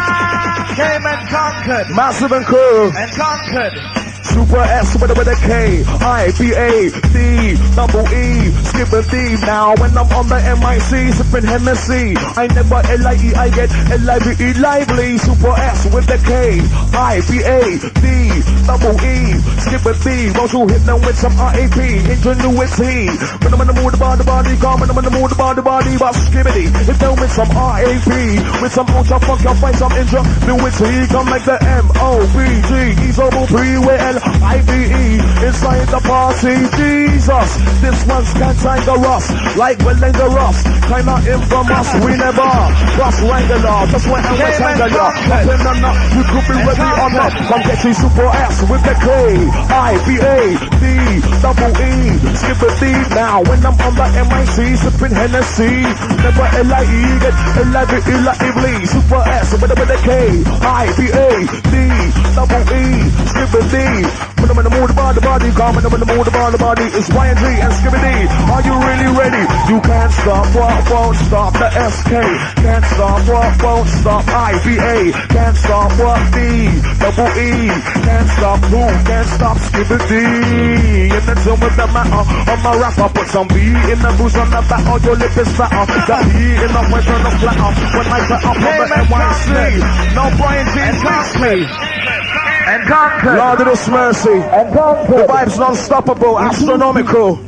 S5: Came and conquered.
S3: Massive and crew.
S5: And conquered.
S3: Super S with a K, I, B, A, D, double E, skip a D. Now when I'm on the MIC, sipping Hennessy, I never L-I-E, I get L-I-B-E lively. Super S with the K, I, B, A, D, double E, skip a D. Won't you hit them with some R-A-P, ingenuity. When I'm in the mood about the body, come when I'm in the mood about the body, but skibbity. Hit them with some R-A-P, with some ultra funk, you'll find some ingenuity. Come like the M-O-B-G, E-double-P-W-L-I-B-E, inside the party, Jesus. This one's cantankerous, like we're dangerous, kinda infamous. We never cross Wrangler, just went and rectangular. Nothing or not, you could be ready or not. Come get you Super S with the K, I, B, A, D, double E, skip a D. Now when I'm on the MIC, sipping Hennessy, never L-I-E, get L-I-B-E like Lee. Super S with the K, I, B, A, D, double E, skip a D. When I'm in the mood about the body, come when I'm in the mood about the body, it's Y and G and Skibbity. Are you really ready? You can't stop, what won't stop? The SK can't stop, what won't stop? IBA can't stop, what D, double E can't stop, who can't stop? Skibbity. In the tune with the matter, on my rapper, put some B in the booze on the back, or your lip is fatter. The E in the way on the flatter, when I put up on the NYC. No Brian G takes me.
S5: And conquered.
S3: Lord of this mercy. And conquered. The vibes non-stoppable, astronomical.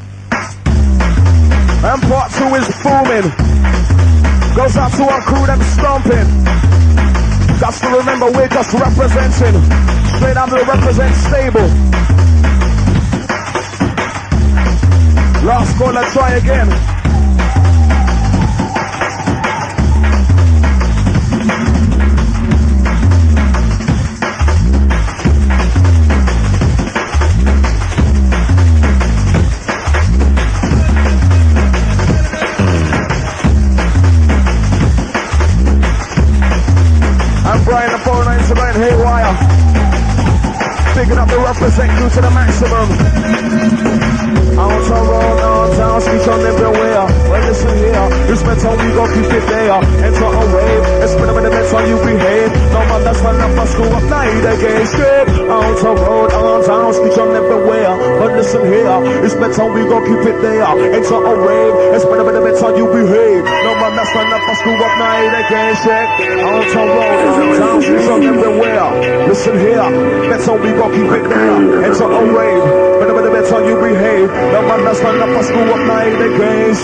S3: And part 2 is booming. Goes out to our crew that's stomping. Got to remember we're just representing. Straight out to the represent stable. Last call, let's try again. Brian the phone lines are going haywire. Picking up the represent crew to the maximum. Out on road, out down, speech on everywhere. Well, listen here, it's meant on we go keep it there. Enter a wave, it's been a minute, it's on you behave. No man, that's fun up for school of night again. Straight out on road, out down, speech on everywhere. But listen here, it's meant on we go keep it there. Enter a wave, it's been a minute, it's on you behave. No man, that's fun up for school of night again. Straight out on road, out down, speech on everywhere. Listen here, that's how we go keep it there. Enter a wave, but a minute, it's on you behave. No man, that's fun up for school of night again.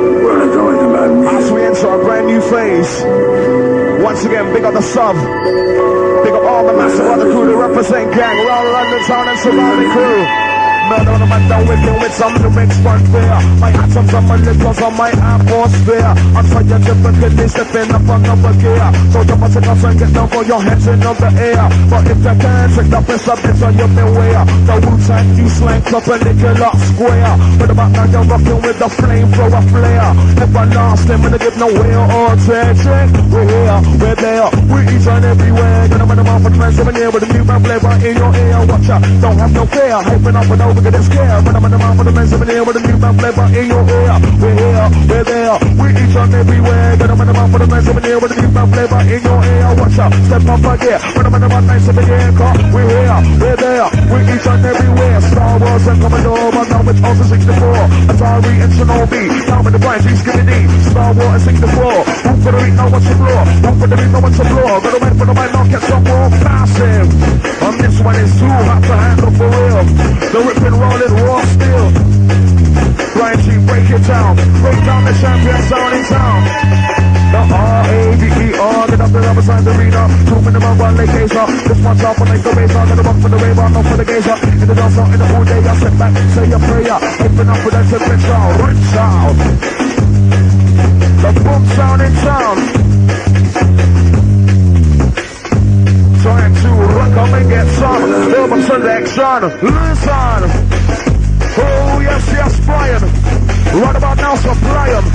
S3: As we enter a brand new phase. Once again, big up the sub. Big up all the massive other crew to represent gang around London town and surrounding crew. Murder on the man down with me with some lyrics fun fair. My atoms on my lips on my atmosphere. I'm trying to typically stepping up another gear. So you must take and get down for your hands in the air. But if you can't take the best of it on your beware. The Wu-Tang you slang up a little square. But about now you're rocking with the flamethrower flare. Everlasting, when they give no way or attention. We're here, we're there, we're each and everywhere. Gonna run them off for 27 years with a new man flavor in your ear. Watch out, don't have no fear. Hyping up with no look at this care, but I'm in the mouth for the men 7 here with a new man flavor in your ear. We're here, we're there, we're each and everywhere. But I'm in the mouth for the men 7 here with a new man flavor in your ear. Watch out, step up again. But I'm in the mouth 9-7 here, car. We're here, we're there, we're each and everywhere. Star Wars and Commodore, but now it's also 64. Atari and Shinobi, down with the Brian G, Skibbity. Star Wars and 64. Who for the read, know what's the floor? Who for the read, know what's the floor? Gonna wait for the mic, now catch some more passive. On this one is too hot to handle for real. The ripping, rolling, raw steel. Brian G, break it down. Break down the champion sound in town. The R-A-D-E-R, get up the other side of the arena. 2 minimum, 1 leg gazer. This one's off, one like the razor. Gonna rock for the rave, not for the gazer. In the dance, in the whole day, I sit back, say a prayer. Open up with that temperature, rich out. The boom sound in town. Trying to rock up and get some urban selection. Listen. Oh yes, yes, Brian. Right about now, supply 'em.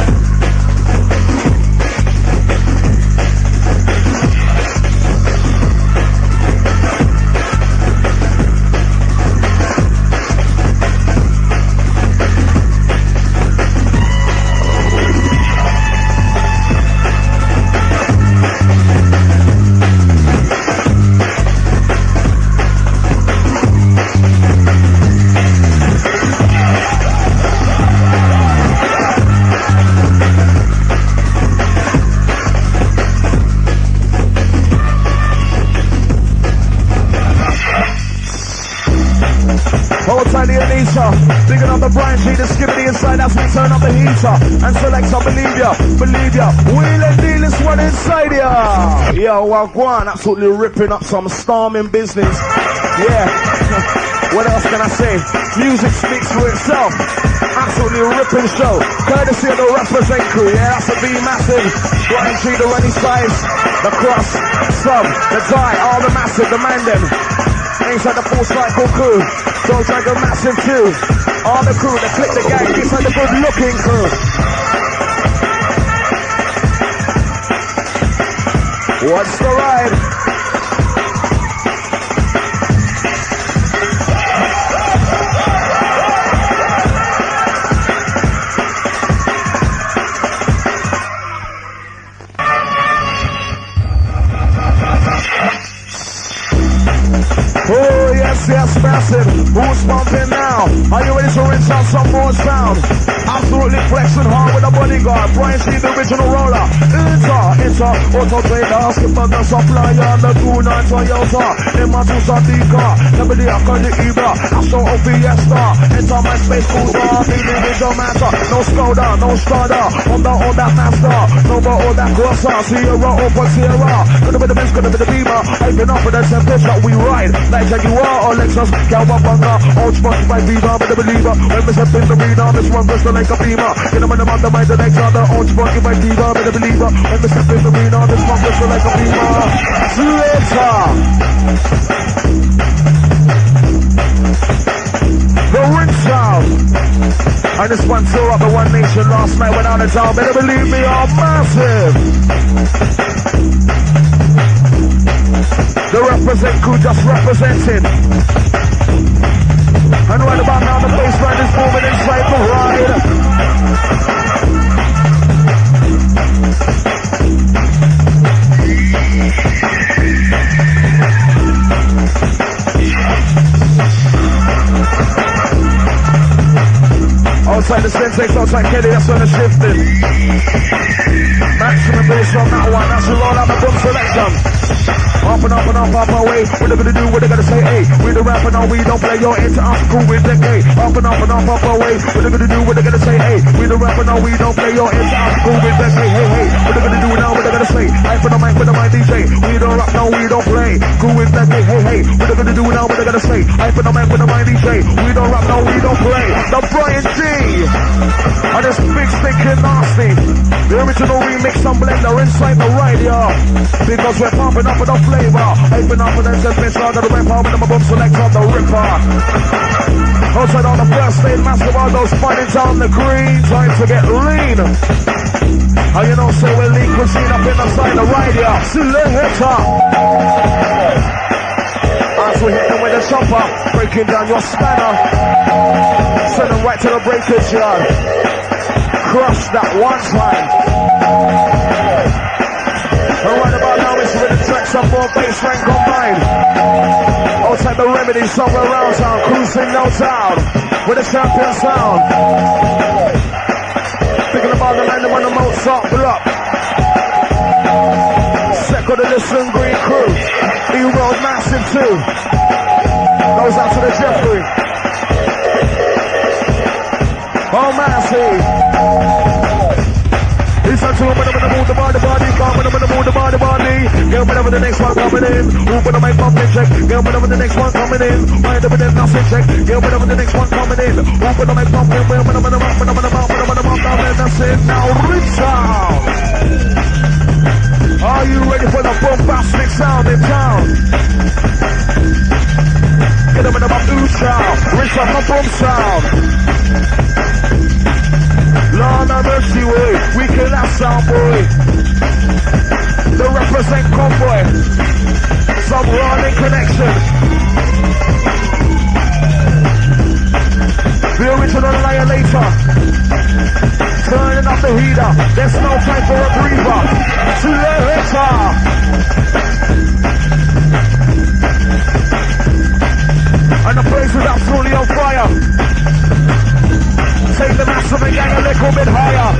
S3: Digging up the Brian G, the skibbity inside as we turn up the heater. And select some, believe ya, wheel and deal this one inside ya. Yo, well, go on, absolutely ripping up some storming business. Yeah, what else can I say? Music speaks for itself. Absolutely ripping show. Courtesy of the Represent crew, yeah, that's a B massive. Brian G, the running size, the cross, sub, the die, all the massive, the man them. Inside the full cycle crew. Don't drag a massive too. All the crew, the click, the gang, inside the good looking crew. What's the ride? Oh yes, yes, massive. Who's pumping now? Are you ready to rinse out some more sound? Absolutely flexing hard with a bodyguard. Brian C, the original roller. Enter, auto trader, skipper, the supplier, the Guna, Toyota, Emma2 Sadiqa, never the Akadi Ibra, Astro Fiesta, enter my space cruiser, feeling it don't matter, no Skoda, no Strada, Honda, all that master, Nova, all that crosser, Sierra, Opel Sierra, gonna be the Benz, gonna be the Beamer, hyping up for the temperature, we ride, like Jaguar or Lexus, Cowabunga, old spot by Viva, but the believer, when we step in the arena, this one goes like a Beamer, get them in the mastermind, the next other, old spot by Viva, but the believer, when we step in the arena, this one goes like a Beamer, later. The ring sound. And this one tore up the One Nation last night without a doubt. Better believe me, are massive. The Represent crew just representing. And right about now the bassline is moving inside the ride. Outside the Sensex, outside Kelly, that's when it's shifting. Maximum bass on that one, that's a roll out the boom selection. Up and up and up, up our way. What they gonna do, what they gonna say, hey. We the rapper now, we don't play your into us, cool with the gay. Up and up and up, up our way. What they gonna do, what they gonna say, hey. We the rapper now, we don't play your into us, cool with the gay. Hey, hey, what they gonna do now, what they gonna say. Hype for the mic, with the mic DJ. We don't rap now, we don't play. Cool with the gay. Hey, hey, what they gonna do now, what they gonna say. Hype for the mic, with the mic DJ. We don't rap now, we don't play. The Brian G. And this big stinking nasty. The original remix and blender inside the radio. Because we're pumping up with the flavor. Hyping up with the bitch out of the rip home and my boom select on the ripper. Outside on the first aid massive all those fighting down the green. Trying to get lean. And you know, so we're lean cuisine up in the side of the radio. Selector. As we hit them with a chopper, breaking down your spanner. Send them right to the breakage yard. Crush that one time. And right about now it's with the track, some more bassline combined. Outside the Remedy, somewhere around town, cruising no town. With a champion sound. Thinking about the man that won the Mozart block. Second of the Sun Green crew. E-Road massive too. Goes out to the Jeffrey. Oh, massive. It's a two, but I'm gonna move the body, come, I'm gonna move the body. Girl, whenever the next one coming in. Open up my pumping check. Girl, whenever the next one coming in. Mind over the nothing check. Girl, whenever the next one coming in. Open up my pumping, whenever the mouth, down in the Listen now, resound. Are you ready for the bombastic sound in town? Get them in the bamboo sound. Rich up the boom sound. Lord have mercy, way. We kill that sound, boy. The represent convoy. Some running connection. The original annihilator. Turning up the heater. There's no time for a breather. Selector. And the place is absolutely on fire. Take the massive and gang a little bit higher.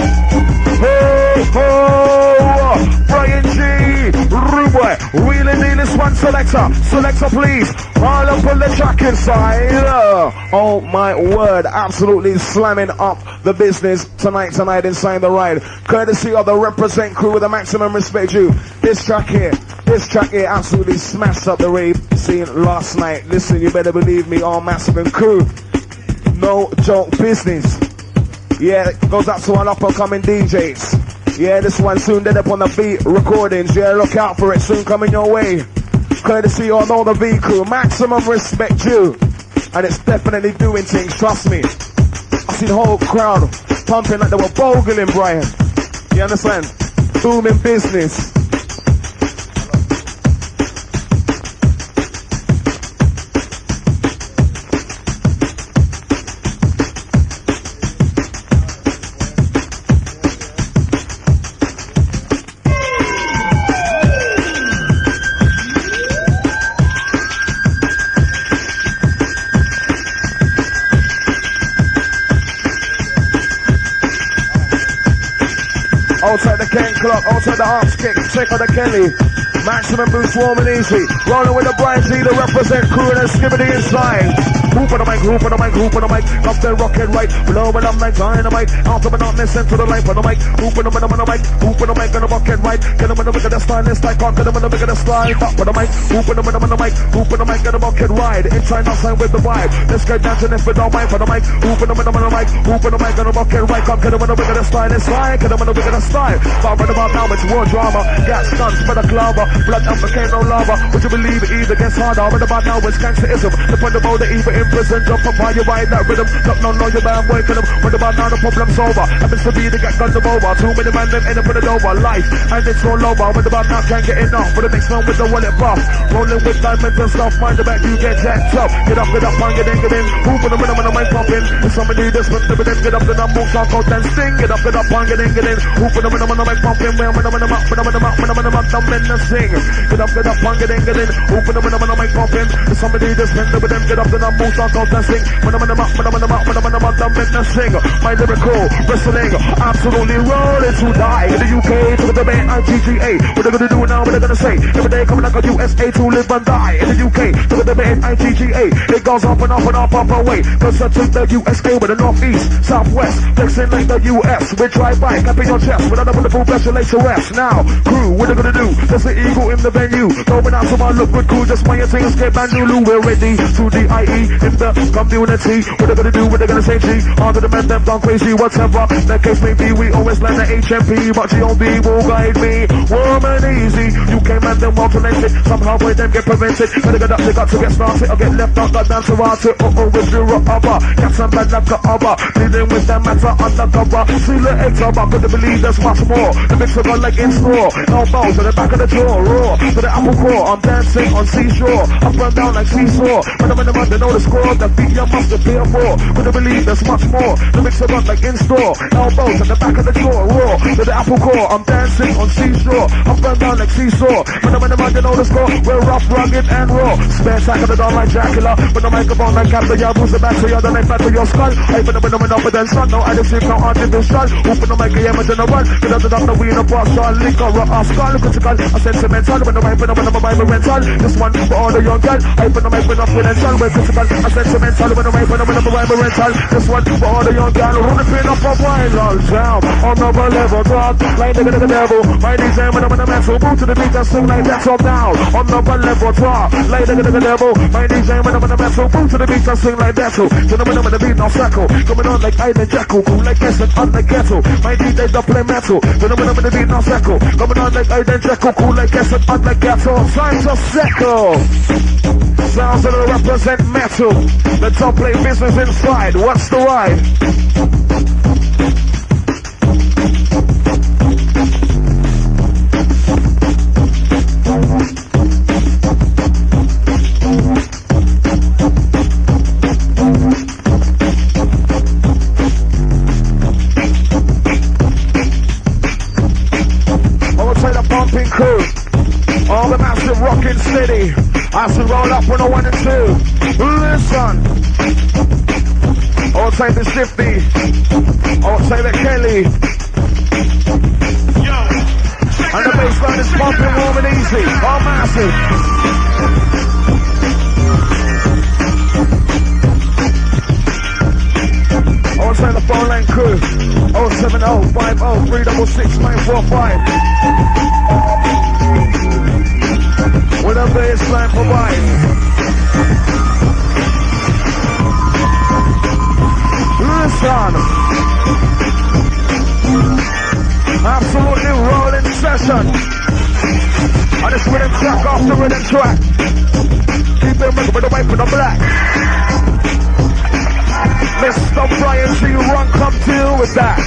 S3: Oh, oh, Brian G, Ruboy, wheeling in this one selector. Selector, please. All up on the track inside. Oh my word, absolutely slamming up the business tonight inside the ride. Courtesy of the Represent crew with the maximum respect due. This track here absolutely smashed up the rave scene last night. Listen, you better believe me, all massive and crew. No joke business. Yeah, it goes out to our up and coming DJs. Yeah, this one soon dead up on the beat recordings. Yeah, look out for it, soon coming your way. Courtesy on all the V crew, maximum respect due. And it's definitely doing things, trust me. I see the whole crowd pumping like they were bogling, Brian. You understand? Booming business. Outside the Ken Clock, outside the Arms Kick, check on the Kelly. Maximum boost, warm and easy. Rolling with the Brian G, the Represent crew and the Skibbity inside. Hoop on the mic, hoop on the mic, hoop on the mic. Up the rocket right, blowing up like dynamite. Out of the darkness into the light on the mic. Hoop on the mic, hoop on the mic on the rocket right. Get them in the mic of the style, this like on, get them in the mic of the slide. Up on the mic, hoop on the mic, hoop on the mic on the rocket ride. Inside, outside with the vibe. Let's get dancing if we don't mind for the mic. Hoop on the mic, hoop on the mic on the rocket right. Come get them in the mic of the style, this slide. Get them in the mic of the style. But right about now it's war drama. Gas guns for the clover. Blood and volcano lava. Would you believe it either gets harder? Right about now it's gangsterism. The point about the evil in prison. Jump up while you ride that rhythm. Look, no, you're bad working them. Right about now the problem's over. Happens to be to get guns over. Too many man them end up with it over. Life and it's all over. Right about now can't get enough. But it makes no with the wallet buff. Rolling with diamonds and stuff. Mind the back you get jacked up. Get up and get in, get in. Hoop on the rhythm and the mic popping. If somebody just went to them, get up and up, move, talk out and sing. Get up and get in, get in. Hoop on the rhythm and the mic popping. When I'm in the mouth, when I'm in the mouth, when I'm in the mouth, I'm in the sing. Get up and get in, get in. Hoop on the rhythm and the mic popping. If somebody just went to them, get up and up, move, talk out and sing. When I'm in the mouth, when I'm in the mouth, when I'm in the mouth, I'm in the sing. My lyrical wrestling, absolutely rolling to die. In the UK, to the debate, IGGA. What they're gonna do now, what they're gonna say. Every day coming like a USA to live and die. In the UK, to the debate, IGGA. It goes up and up and up, up away. Cause I took the USA with the northeast, southwest, flexing like the US. We drive by, clapping your chest with another wonderful special HOS. Now, crew, what they gonna do? There's the eagle in the venue. Going out to my look good crew, just my things get Bandulu. We're ready to the IE in the community. What they gonna do? What they gonna say? G, all to the men, them gone crazy, whatever the case may be. We always land the HMP, but GOB will guide me. Warm and easy, you came and them alternated. Somehow boy them get prevented. Gotta get up, they got to get started or get left out, got down to rot it. With zero upper, cats and bad like the other. Dealing with them matter undercover. See the eggs up, I couldn't believe there's much more. The mixer got like in store. Elbows to the back of the jaw, raw to the apple core. I'm dancing on seashore, up and down like seesaw. When I'm in the run, they know the score. The beat you must appear more. Couldn't believe there's much more. The mixer got like in store. Elbows to the back of the jaw, raw to the apple core. I'm dancing on seashore, up and down like seesaw. When I'm in the run, they know the score. We're rough, rugged and raw. Spare sack of the dawn like Dracula. When the microphone like Captain Yabu's the back to your, the neck back to your skull. I put them in up with them sun. No, I just see count on the shot. Open the mic, yeah, I'm in the run. Get up the wheel of boss, liquor, skull, critical. I said to sentimental. When I'm hyping up, when I'm rental. This one for all the young girls. Hyping up confidential. When physical and sentimental. When I'm hyping up, when I'm rental. This one for all the young girls. Running up a viral jam. On another level, dog. Like the devil. My DJ when I'm in the metal. Move to the beat and sing like that's all down. On another level, dog. Like the devil. My DJ when I'm in the metal. Move to the beat and sing like that too. So when I'm in the beat, now circle. Coming on like Island Jackal. Cool like Essence on the ghetto. My DJs don't play metal. So when I'm in the beat, now circle. Coming on like Island Jackal. Cool like Essence on the ghetto. Signs of circle. Sounds that represent metal. The top play business inside. What's the ride? All the massive rockin' steady. I should roll up on a 1 and 2. Listen. I'll take the Shifty. I'll take the Kelly. And the bassline is pumping warm and easy. All massive. I'll take the phone line crew. 070-50-366-945. With a baseline provide. Listen. Absolutely rolling session. And it's rhythm track after rhythm track. Keep them with the white with the black. Mr. Brian C. Run, come deal with that.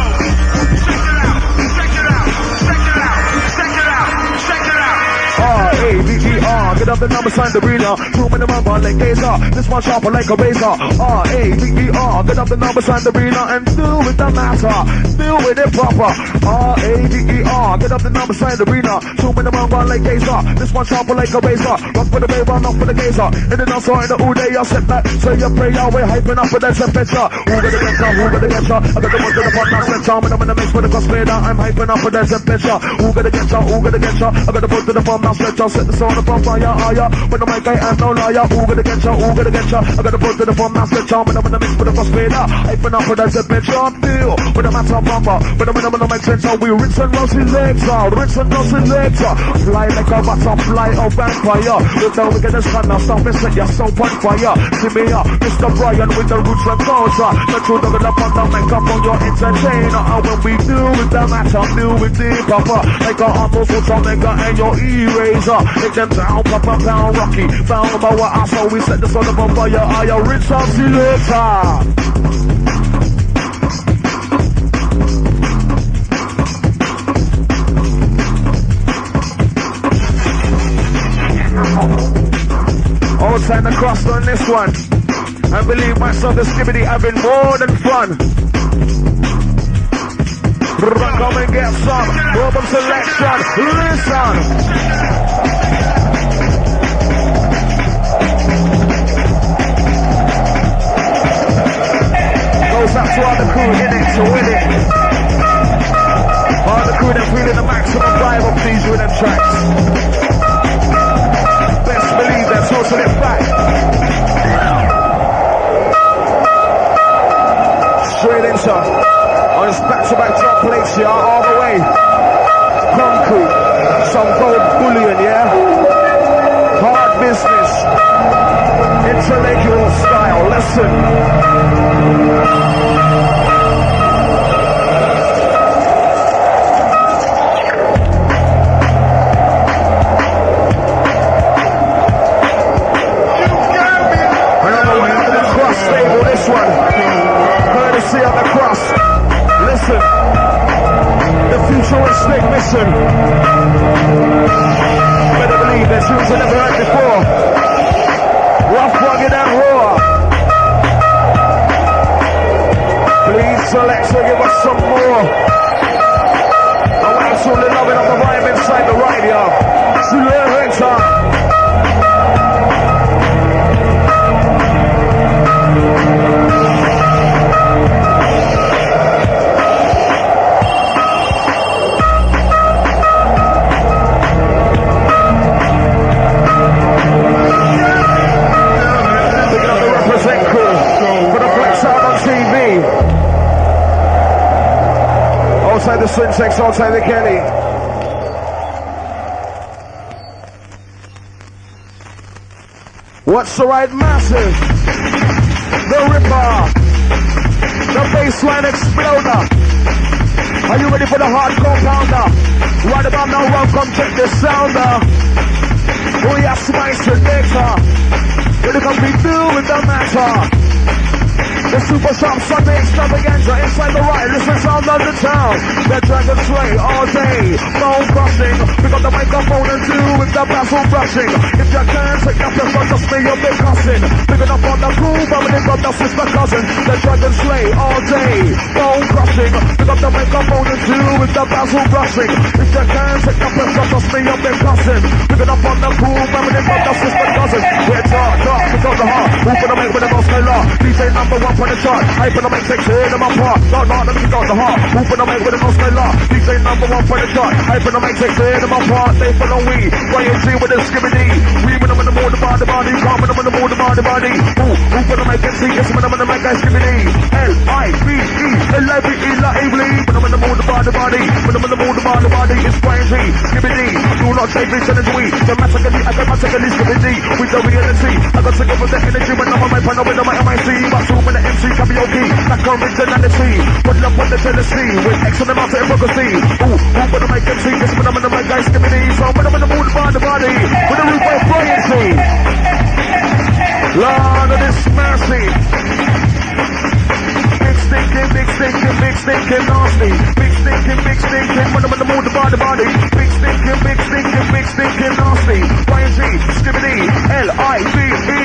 S3: R-A-V-E-R, get up the number sign the breeder. 2 minimum on like Gazer. This one sharper like a razor. R-A-V-E-R, get up the number sign the breeder and deal with the matter. Deal with it proper. R-A-V-E-R, get up the number sign the breeder. 2 minimum on like Gazer. This one sharper like a razor. Rock for the babe, run off for the Gazer. In the dance in the all day, I set that. So you pray your way, hyping up for that temperature. Who gonna get ya? Who gonna get ya? I got the ones in the front, now set charm, and I'm in the mix with the cosplayer. I'm hyping up for that temperature. Who gonna get ya? Who gonna get ya? I got the ones in the front, now set y'all set the sound up on fire, higher. When the mic I am no liar. Who gonna get ya? Who gonna get ya? I got the boat to the phone, now set charm, and I'm in the mix with the cosplayer. Hyping up for that temperature. Deal with the matter of bumper. When I'm in the mic center, we rinse and roast his legs out. Rinse and roast his legs out. Fly like a butterfly of vampire. Look how we get this kind of stuff, it's like you're so on fire. See me up, Mr. Brian with the roots and culture. The truth of it up on the makeup on your entertainer. And when we do with the matter, do with the papa. Like a humble Ultramega and your eraser. Take them down, papa, pound rocky. Found about what I saw, we set the sun up on fire. I rinse up, see you later. All time the cross on this one. I believe myself the Skibbity having more than fun. Come and get some Urban Selection. Listen. Goes up to all the crew in it to win it. All the crew that feeling the maximum vibe of these rhythm tracks. Best believe that's totally fact. Straight into on his back-to-back drop plates, yeah, all the way. Concrete, some gold bullion, yeah. Hard business, intellectual style. Listen. This one, courtesy of the cross. Listen, the futuristic mission. Better believe there's tunes I never heard before. Rough, rugged and raw. Please, Alexa, give us some more. I want to show the loving of the vibe inside the ride, y'all. See you later. Outside the Syntax, outside the Kelly. What's the right massive? The Ripper. The baseline exploder. Are you ready for the hardcore pounder? Right about now, welcome, check the sounder. Oh yes, my selector. What it can be do with the matter? The Super Sharp Sunday extravaganza inside the right, listen sound of the town. The Dragon Slay all day, bone crushing. Pick up the microphone and do with the baffle brushing. If you can't take your pressure, just me your big cousin. Picking up on the cool, but when got the sister cousin. The Dragon Slay all day, bone crushing. Pick up the microphone and do with the baffle brushing. If you can't take your pressure, just me your big cousin. Picking up on the cool, but when got the sister cousin. We're dark, pick up the heart. Who gonna make with the most law? DJ number one for the chart. Hype on the make six, hear them apart. Not, let me got the heart. Who gonna make with the most law? DJ number one for the chart. Hype on the make six, hear them apart. They follow we. YNG with the skibidi. We when I'm in the mood, the body. Calm when I'm in the mood, the body. Who gonna make it see? Yes, when I'm in the make I skibidi. L-I-B-E, L-I-B-E, la-E-B-E. When I'm in the mood, the body. When I'm in the mood, the body. It's YNG, skibidi. Do not take this energy. Dramatically, I got my second skibidi. With the reality, I got to give with the energy. When I'm on my panel, with the MIC. But two with the MC, karaoke. Like originality. Put up on the Tennessee. With excellent amount of hypocrisy. Who gonna make it see? Yes, when I'm in the make I skibidi. So when I'm in the mood, the body. With the root of royalty. Lord of this mercy. Big stinking, nasty. Big stinking, when I'm in the mood, the body. Big stinking, nasty. YNG, skibidi, L-I-B-E.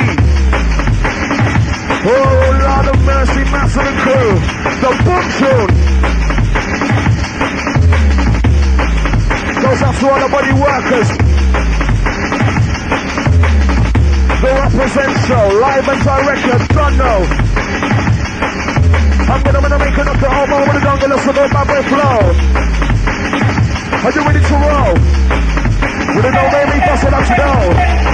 S3: Oh, Lord of mercy, massive and crew. The boom tune. Goes out to all the body workers. The Represent Show, live and direct, don't know. I'm gonna make it up to Omo with the jungle, let's go my way flow. Are you ready to roll? With the no baby, bust it up to know.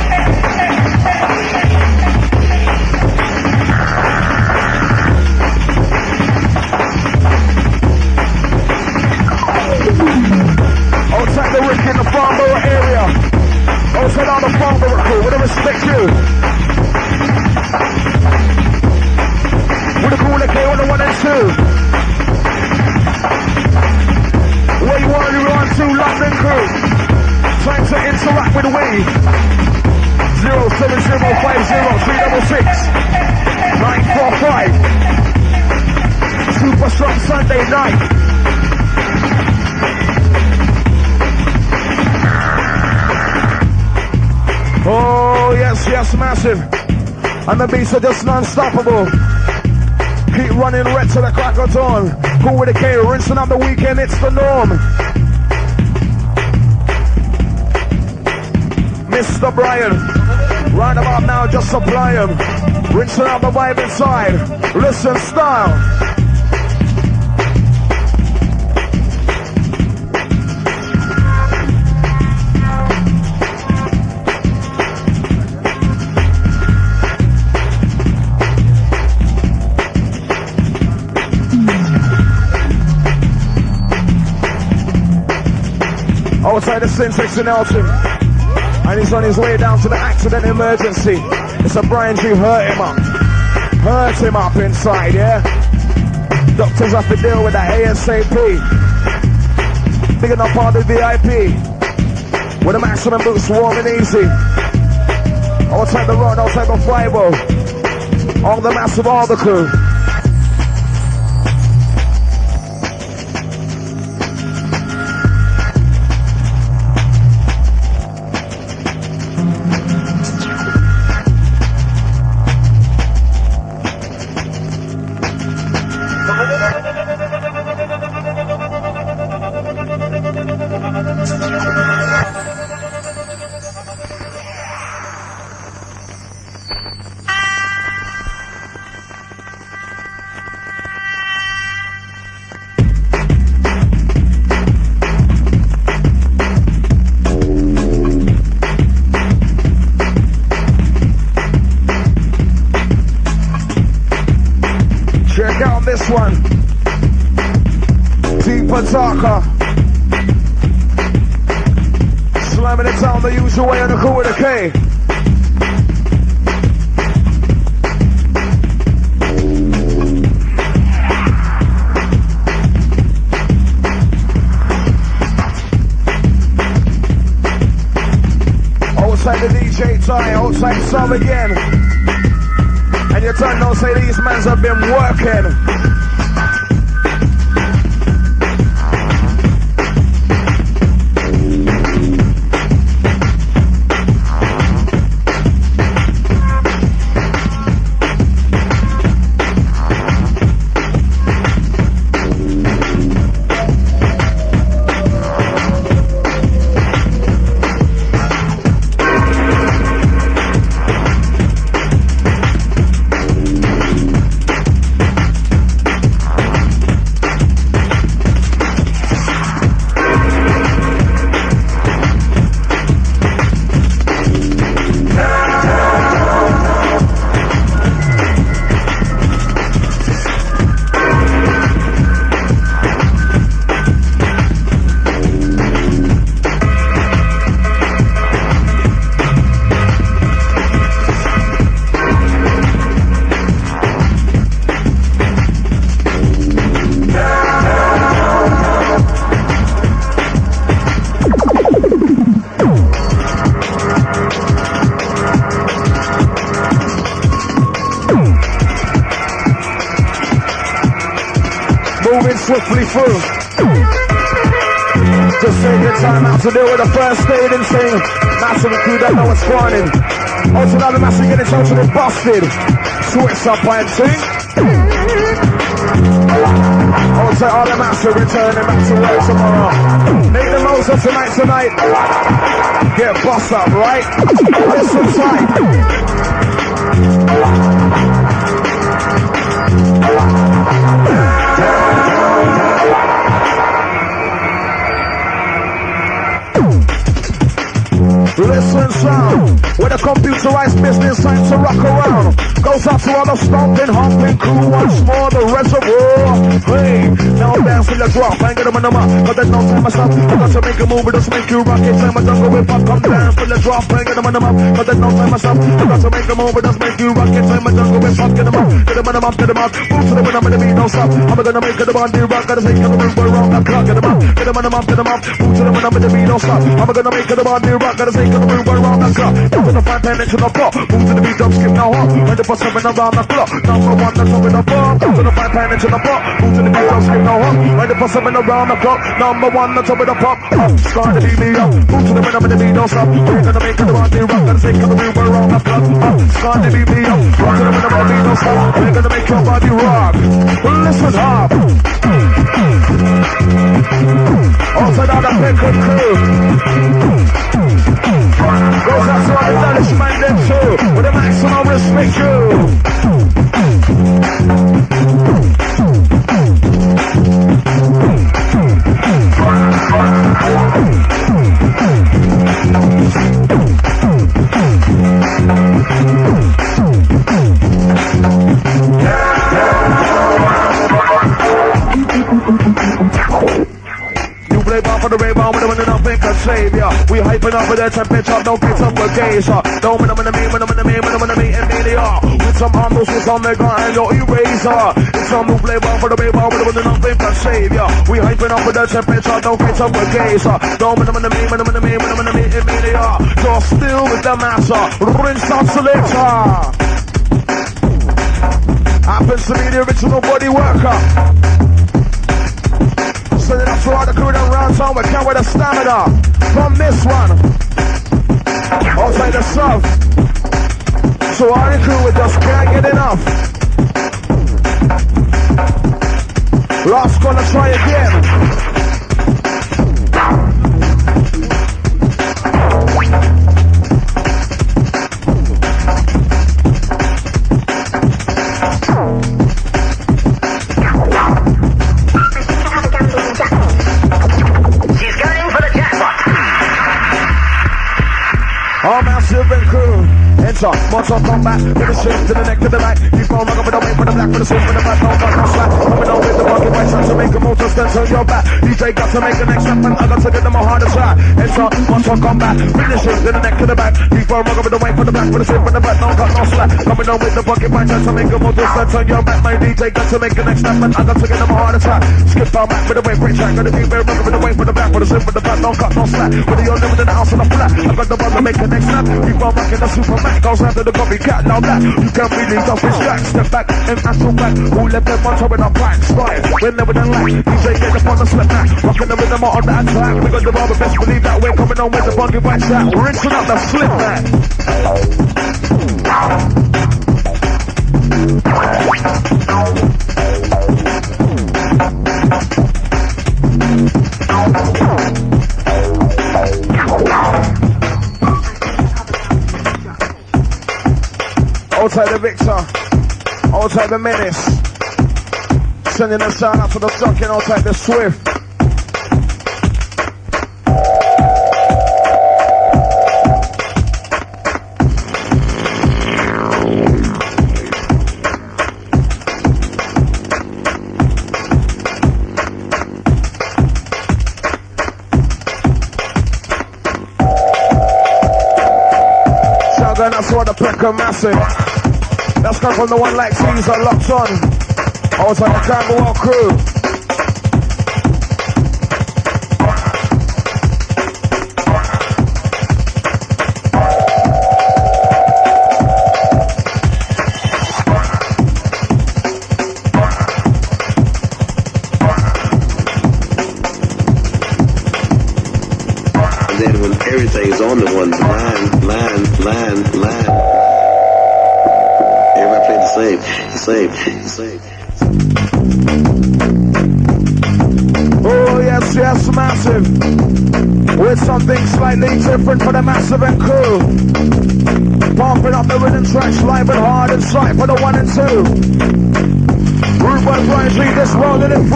S3: Outside the Rick in the Farnborough area. Outside on the Farnborough crew, with a respect you. With the cool K on the 1 and 2. Where you want, you run to London crew. Trying to interact with we. 07050-366-945. Super Strong Sunday night. Oh, yes, massive. And the beats are just non-stoppable. Keep running red to the crack of dawn. Cool with the K, rinsing up the weekend, it's the norm. Mr. Brian, right about now, just supply him. Rinsing out the vibe inside. Listen, style. Outside the Syntax in Elton, and he's on his way down to the accident emergency. It's a Brian G, hurt him up inside, yeah? Doctors have to deal with that ASAP. Big enough part of the VIP, with the maximum boots warm and easy. Outside the road, outside the 5-0, all the massive, all the crew. Check out this one. Deep Pataka. Slamming it down the usual way on the cool with a K. Outside the DJ tie, outside some again. And you turn don't say these mans have been working. Swiftly through. Just take your time out to deal with the first aid and thing. Massive crew don't know what's going on. Also now the massive getting totally busted. Switch up and thing. Also all the massive returning back to work tomorrow. Make the most of tonight. Get bust up, right? Listen tight. Listen sound, with a computerized business time to rock around. Goes out to all the stomping, humping crew once more, the reservoir. Hey, now dance in the drop, ain't get them in the mouth, but there's no time I stop. I got to make a move, just make you rock it. Time I jungle whip up, come down for the drop, ain't get them in the mouth, but there's no time I stop. I got to make a move, just make you rock it. Time I jungle whip up, get them up, get them in the mouth, get them up. Move to the wind, I'm gonna be no stop. I'm gonna make it the bond, rock, gotta take it the wind, around the clock, get them up, get them in the mouth, get them up. Move to the wind, I'm gonna be no stop. I'm gonna make it the bond, rock, gotta take it the wind, around the clock. Move to the 5 10 into the floor. Move to the beat, don't skip now up. 24/7 around the clock. Number one, that's over the floor. Move to the 5 10 into the floor. Move to the beat, don't skip now up. 24/7 around the clock. Number one, that's over the pop. Start to beat me up. Move to the rhythm and the beat, don't stop. We're gonna make it the body rock. Gotta take it the wheel around the clock. Start to beat me up. Move to the rhythm and the beat, don't stop. We're gonna make your body rock. Listen up. Also down the Pickle crew. Goes out to all the Danish man them too. With the maximum respect you. For the rebound, with the nothing can save ya. We hyping up with the temperature, don't get up with geisha. Don't when I'm in the mean, when I'm in the mean, when I'm in the mean, and media. With some handles, with some mega and your eraser. It's some new flavor for the rebound, with the nothing can save ya. We hyping up with the temperature, don't get up with geisha. Don't when I'm in the mean, when I'm in the mean, when I'm in the mean, and media. Just still with the master, rinse out selector. Happens to be the original body worker. Sending up to all the crew that runs on, we come with a stamina from this one. Outside the south. So all the crew, we just can't get enough. Last gonna try again. Victor, Mortal Kombat, with the shift to the neck to the right. Keep on rocking with the wing for the black, for the swing for the back, no cut, no slack. Coming on with the funky right side to make a motor stand on your back. DJ got to make the next step and I got to get them a harder try. Enter Mortal Kombat, with the shift to the neck to the back. Keep on rocking with the wing for the black, for the swing for the back, no cut, no slack. Coming on with the funky right side to make a motor stand on your back. My DJ got to make the next step and I got to get them a harder try. Skip on back with the wing, break track, got to keep it rocking with the wing for the back, for the swing for the back, no cut, no slack. Whether you're living in the house or the flat, I got the buzz to make the next snap. Keep on rocking the Superman, goes after the copycat. Now that you can really don't distract. Step back and actual back. Who left them on top in our back? Style, we're never done like DJ get up on the slip back. Rocking the rhythm on the attack. We got the barber, best believe that we're coming on with the funky right track. Rinsing up the slip back. Outside the Victor, outside the Menace, sending a shout out to the Sunken, outside the Swift. Shotgun, that's what the Pecker Massive. That's come from the one like Caesar locked on. Outside the Camberwell crew.
S6: And then when everything's on the one line. Everybody play the same.
S3: Oh yes, massive. With something slightly different for the Massive and crew. Pumping up the rhythm tracks live and hard and sight for the 1 and 2. Rupert Brinsley just rolling it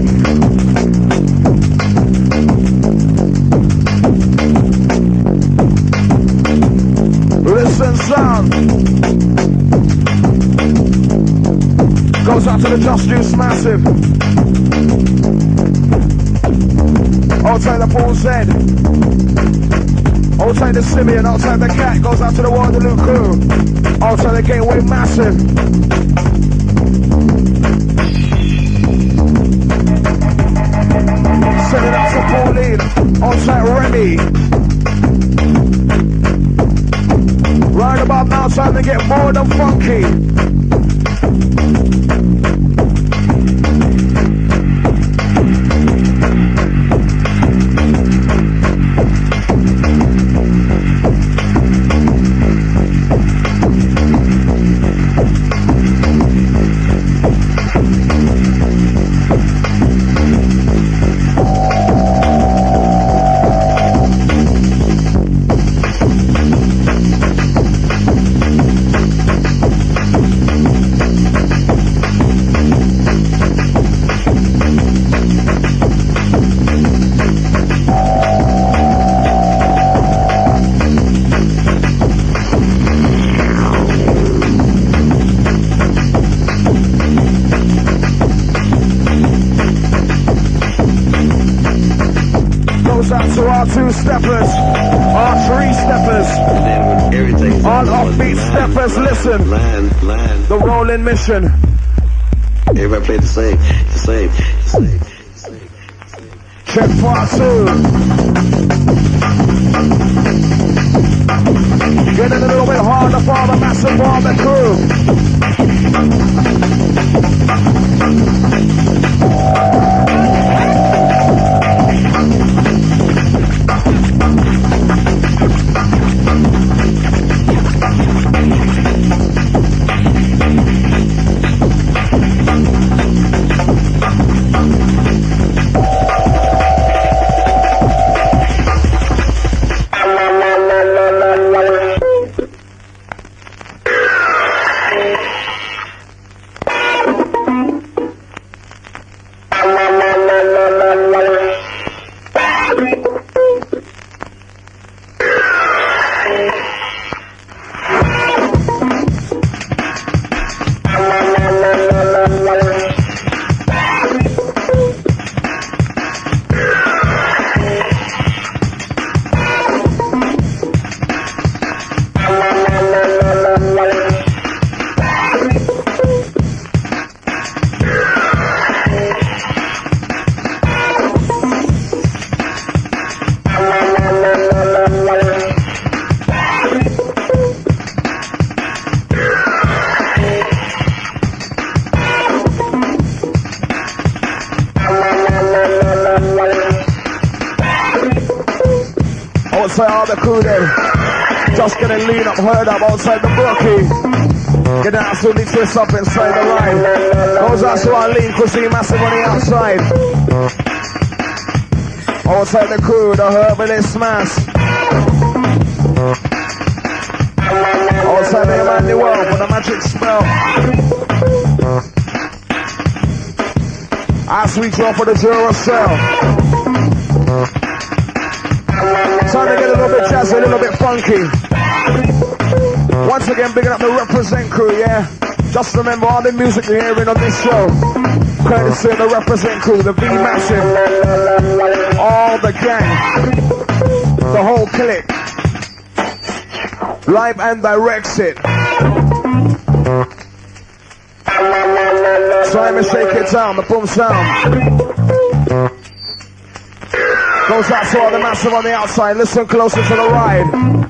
S3: through. Listen sound. Goes out to the Just Juice Massive. Outside the Paul Zed. Outside the Simeon. Outside the Cat. Goes out to the Waterloo crew. Outside the Gateway Massive. Send it out to Pauline. Outside Remy. Right about now, time to get more than funky. To our 2 steppers, our 3 steppers, all offbeat steppers, listen, the rolling mission.
S6: Everybody play the same.
S3: Check part 2. Getting a little bit harder for the Massive Barber outside all the crew then. Just getting lean up, heard up outside the Brookie. Get down to the twist up inside the line. Goes out to our lean, Chrissy massive on the outside. Outside the crew, the herbalist mass. Outside the Emmanuel for the magic spell. As we draw for the Duracell. Time to get a little bit jazzy, a little bit funky. Once again, bigging up the Represent crew, yeah? Just remember all the music you're hearing on this show. Courtesy of the Represent crew, the V Massive, all the gang, the whole clique. Live and directs it. Simon Shake It Down, the boom sound. Goes out to all the massive on the outside. Listen closer to the ride.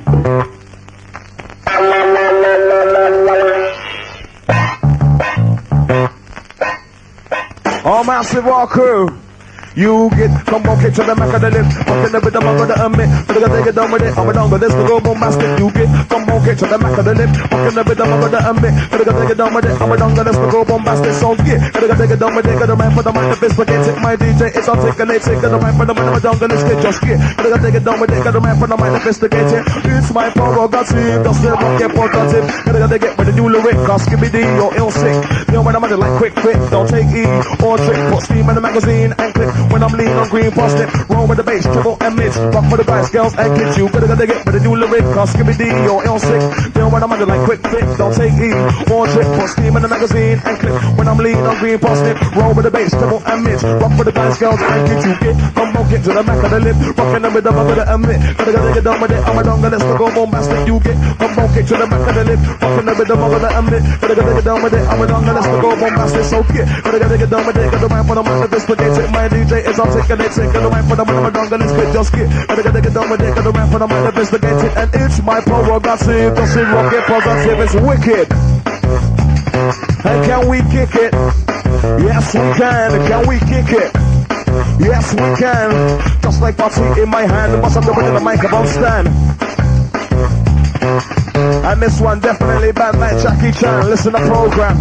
S3: All massive war crew. You get come on, kick to the back of the lip. Fucking the rhythm, I'm gonna admit. But I gotta take it down with it. I'm down with this, the go bombastic. You get come on, kick to the back of the lip. Fucking the rhythm, I'm gonna admit. But I gotta take it down with it. I'm down with this, the go bombastic. So get. But I gotta take it down with it. Got the man for the mic, the fist, but can't take my DJ. It's all taken, they take the man for the mic, I'm down with this kid. Just get. But I gotta take it down with it. Got the man for the mic, the fist, the can't take. It's my prerogative. Just the rock, get positive. But I gotta get with the new lyric. Cause Skibby D, you're ill sick. You know when I'm at it like quick, don't take E or trick. Put steam in the magazine and click. When I'm lean on green, past it, roll with the bass, treble and mids, rock for the guys, girls and kids. You better gotta get with the new lyric, cause Skibby D, you're ill sick. You know when I'm under like quick fit, don't take E or trick. Put steam in the magazine and click. When I'm lean on green, past it, roll with the bass, treble and mids, rock for the guys, girls and kids. You get come on, get to the back of the lip, rocking the rhythm, I'm gonna admit. Better gotta get down with it, I'm a donga, let's go bombastic. You get come on, get to the back of the lip, rocking the rhythm, I'm gonna admit. Better gotta get down with it, I'm a donga, let's go bombastic. So get, better gotta get down with it, got the man for the mic, the spaghetti, my DJ is all taking it. Take the man for the man, I'm gonna get just get. I gotta get down with it, got the man for the man, investigate it, and it's my prerogative. Just in rock it positive, it's wicked. And can we kick it? Yes, we can. Can we kick it? Yes, we can. Just like Party in my hand, must have the mic, the microphone stand. And this one definitely bad like Jackie Chan. Listen to the program.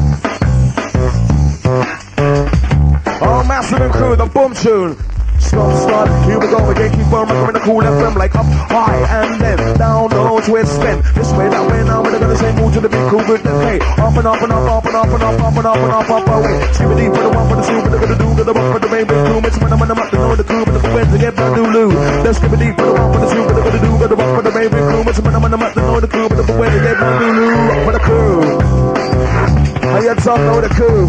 S3: Oh, massive and crew, the boom tune. Start, here we go again, keep on rocking the cool FM like up high and then down low to it spin. This way, that way, now we're gonna say move to the big cool with the K. Up and up and up, up and up and up, up and up and up, up away. Skibby D for the one for the two, for the gonna do, for the rock for the main big crew. It's when I'm up to know the crew, but the friends to get brand new Lou. Let's Skibby D for the one for the two, for the gonna do, for the rock for the main big crew. It's when I'm up to know the crew, but the friends to get brand new Lou. Rock for the crew. How you talk, know the crew.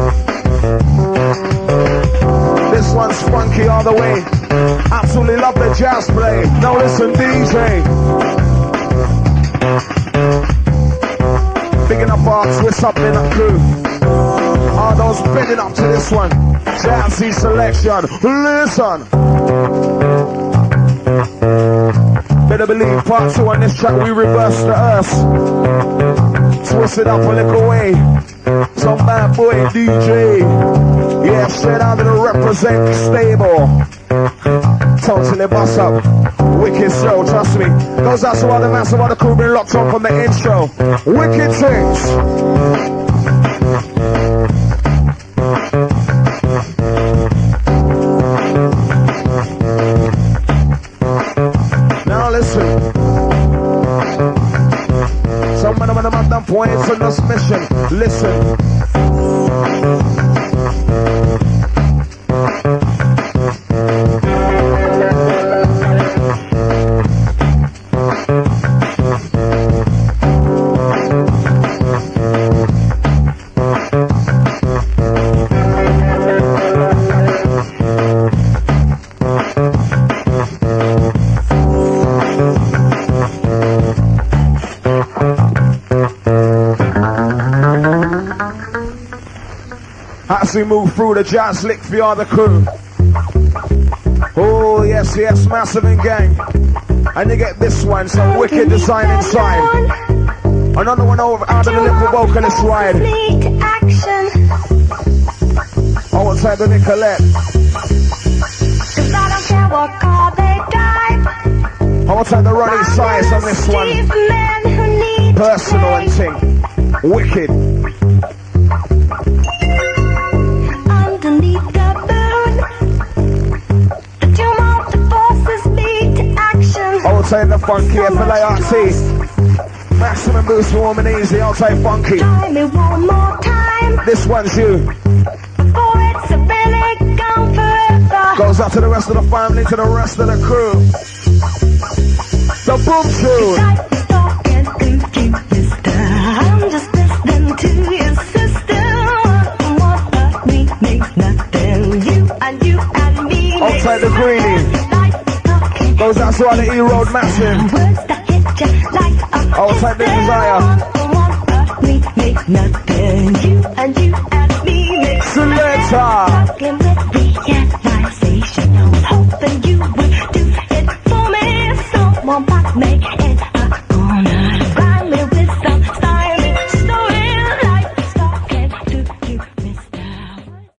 S3: This one's funky all the way. Absolutely love the jazz play. Now listen, DJ. Bigging up our twist up in a crew. All those bending up to this one. Jazzy selection. Listen. Better believe part 2 on this track. We reverse the earth. Twist it up a little way. Some bad boy DJ. Yeah, straight out of the Represent stable. Totally bust up. Wicked show, trust me. Goes out to all the massive, all the crew been locked on from the intro. Wicked things. Now listen. Some of them at that point, it's on this mission. Listen. As we move through the jazz lick for all the crew. Oh yes, yes, massive and gang. And you get this one, some wicked design inside. Another one over out of the little vocalist ride. Outside the Nicolette.
S7: 'Cause I don't care what car they drive.
S3: I want to take the running size on this one. Personal and thing. Wicked.
S7: Underneath the moon, the doom of the forces lead to action.
S3: I will take the funky FLART. Maximum boost, warm and easy. I'll take funky.
S7: Try me one more time
S3: This one's you.
S7: before it's really gone forever.
S3: Goes out to the rest of the family, to the rest of the crew. The boom tune.
S7: Like talking through you, mister. I'm just listening to your sister. What of me makes nothing. You and me.
S3: I'll take the greenie. Goes out to all the E-Road massive.
S7: Words that hit you like a
S3: I'll take the desire.
S7: One of me makes nothing. You and me makes
S3: Selector.
S7: Talking with realization. I was hoping you would do it for me. Someone but make it a honor.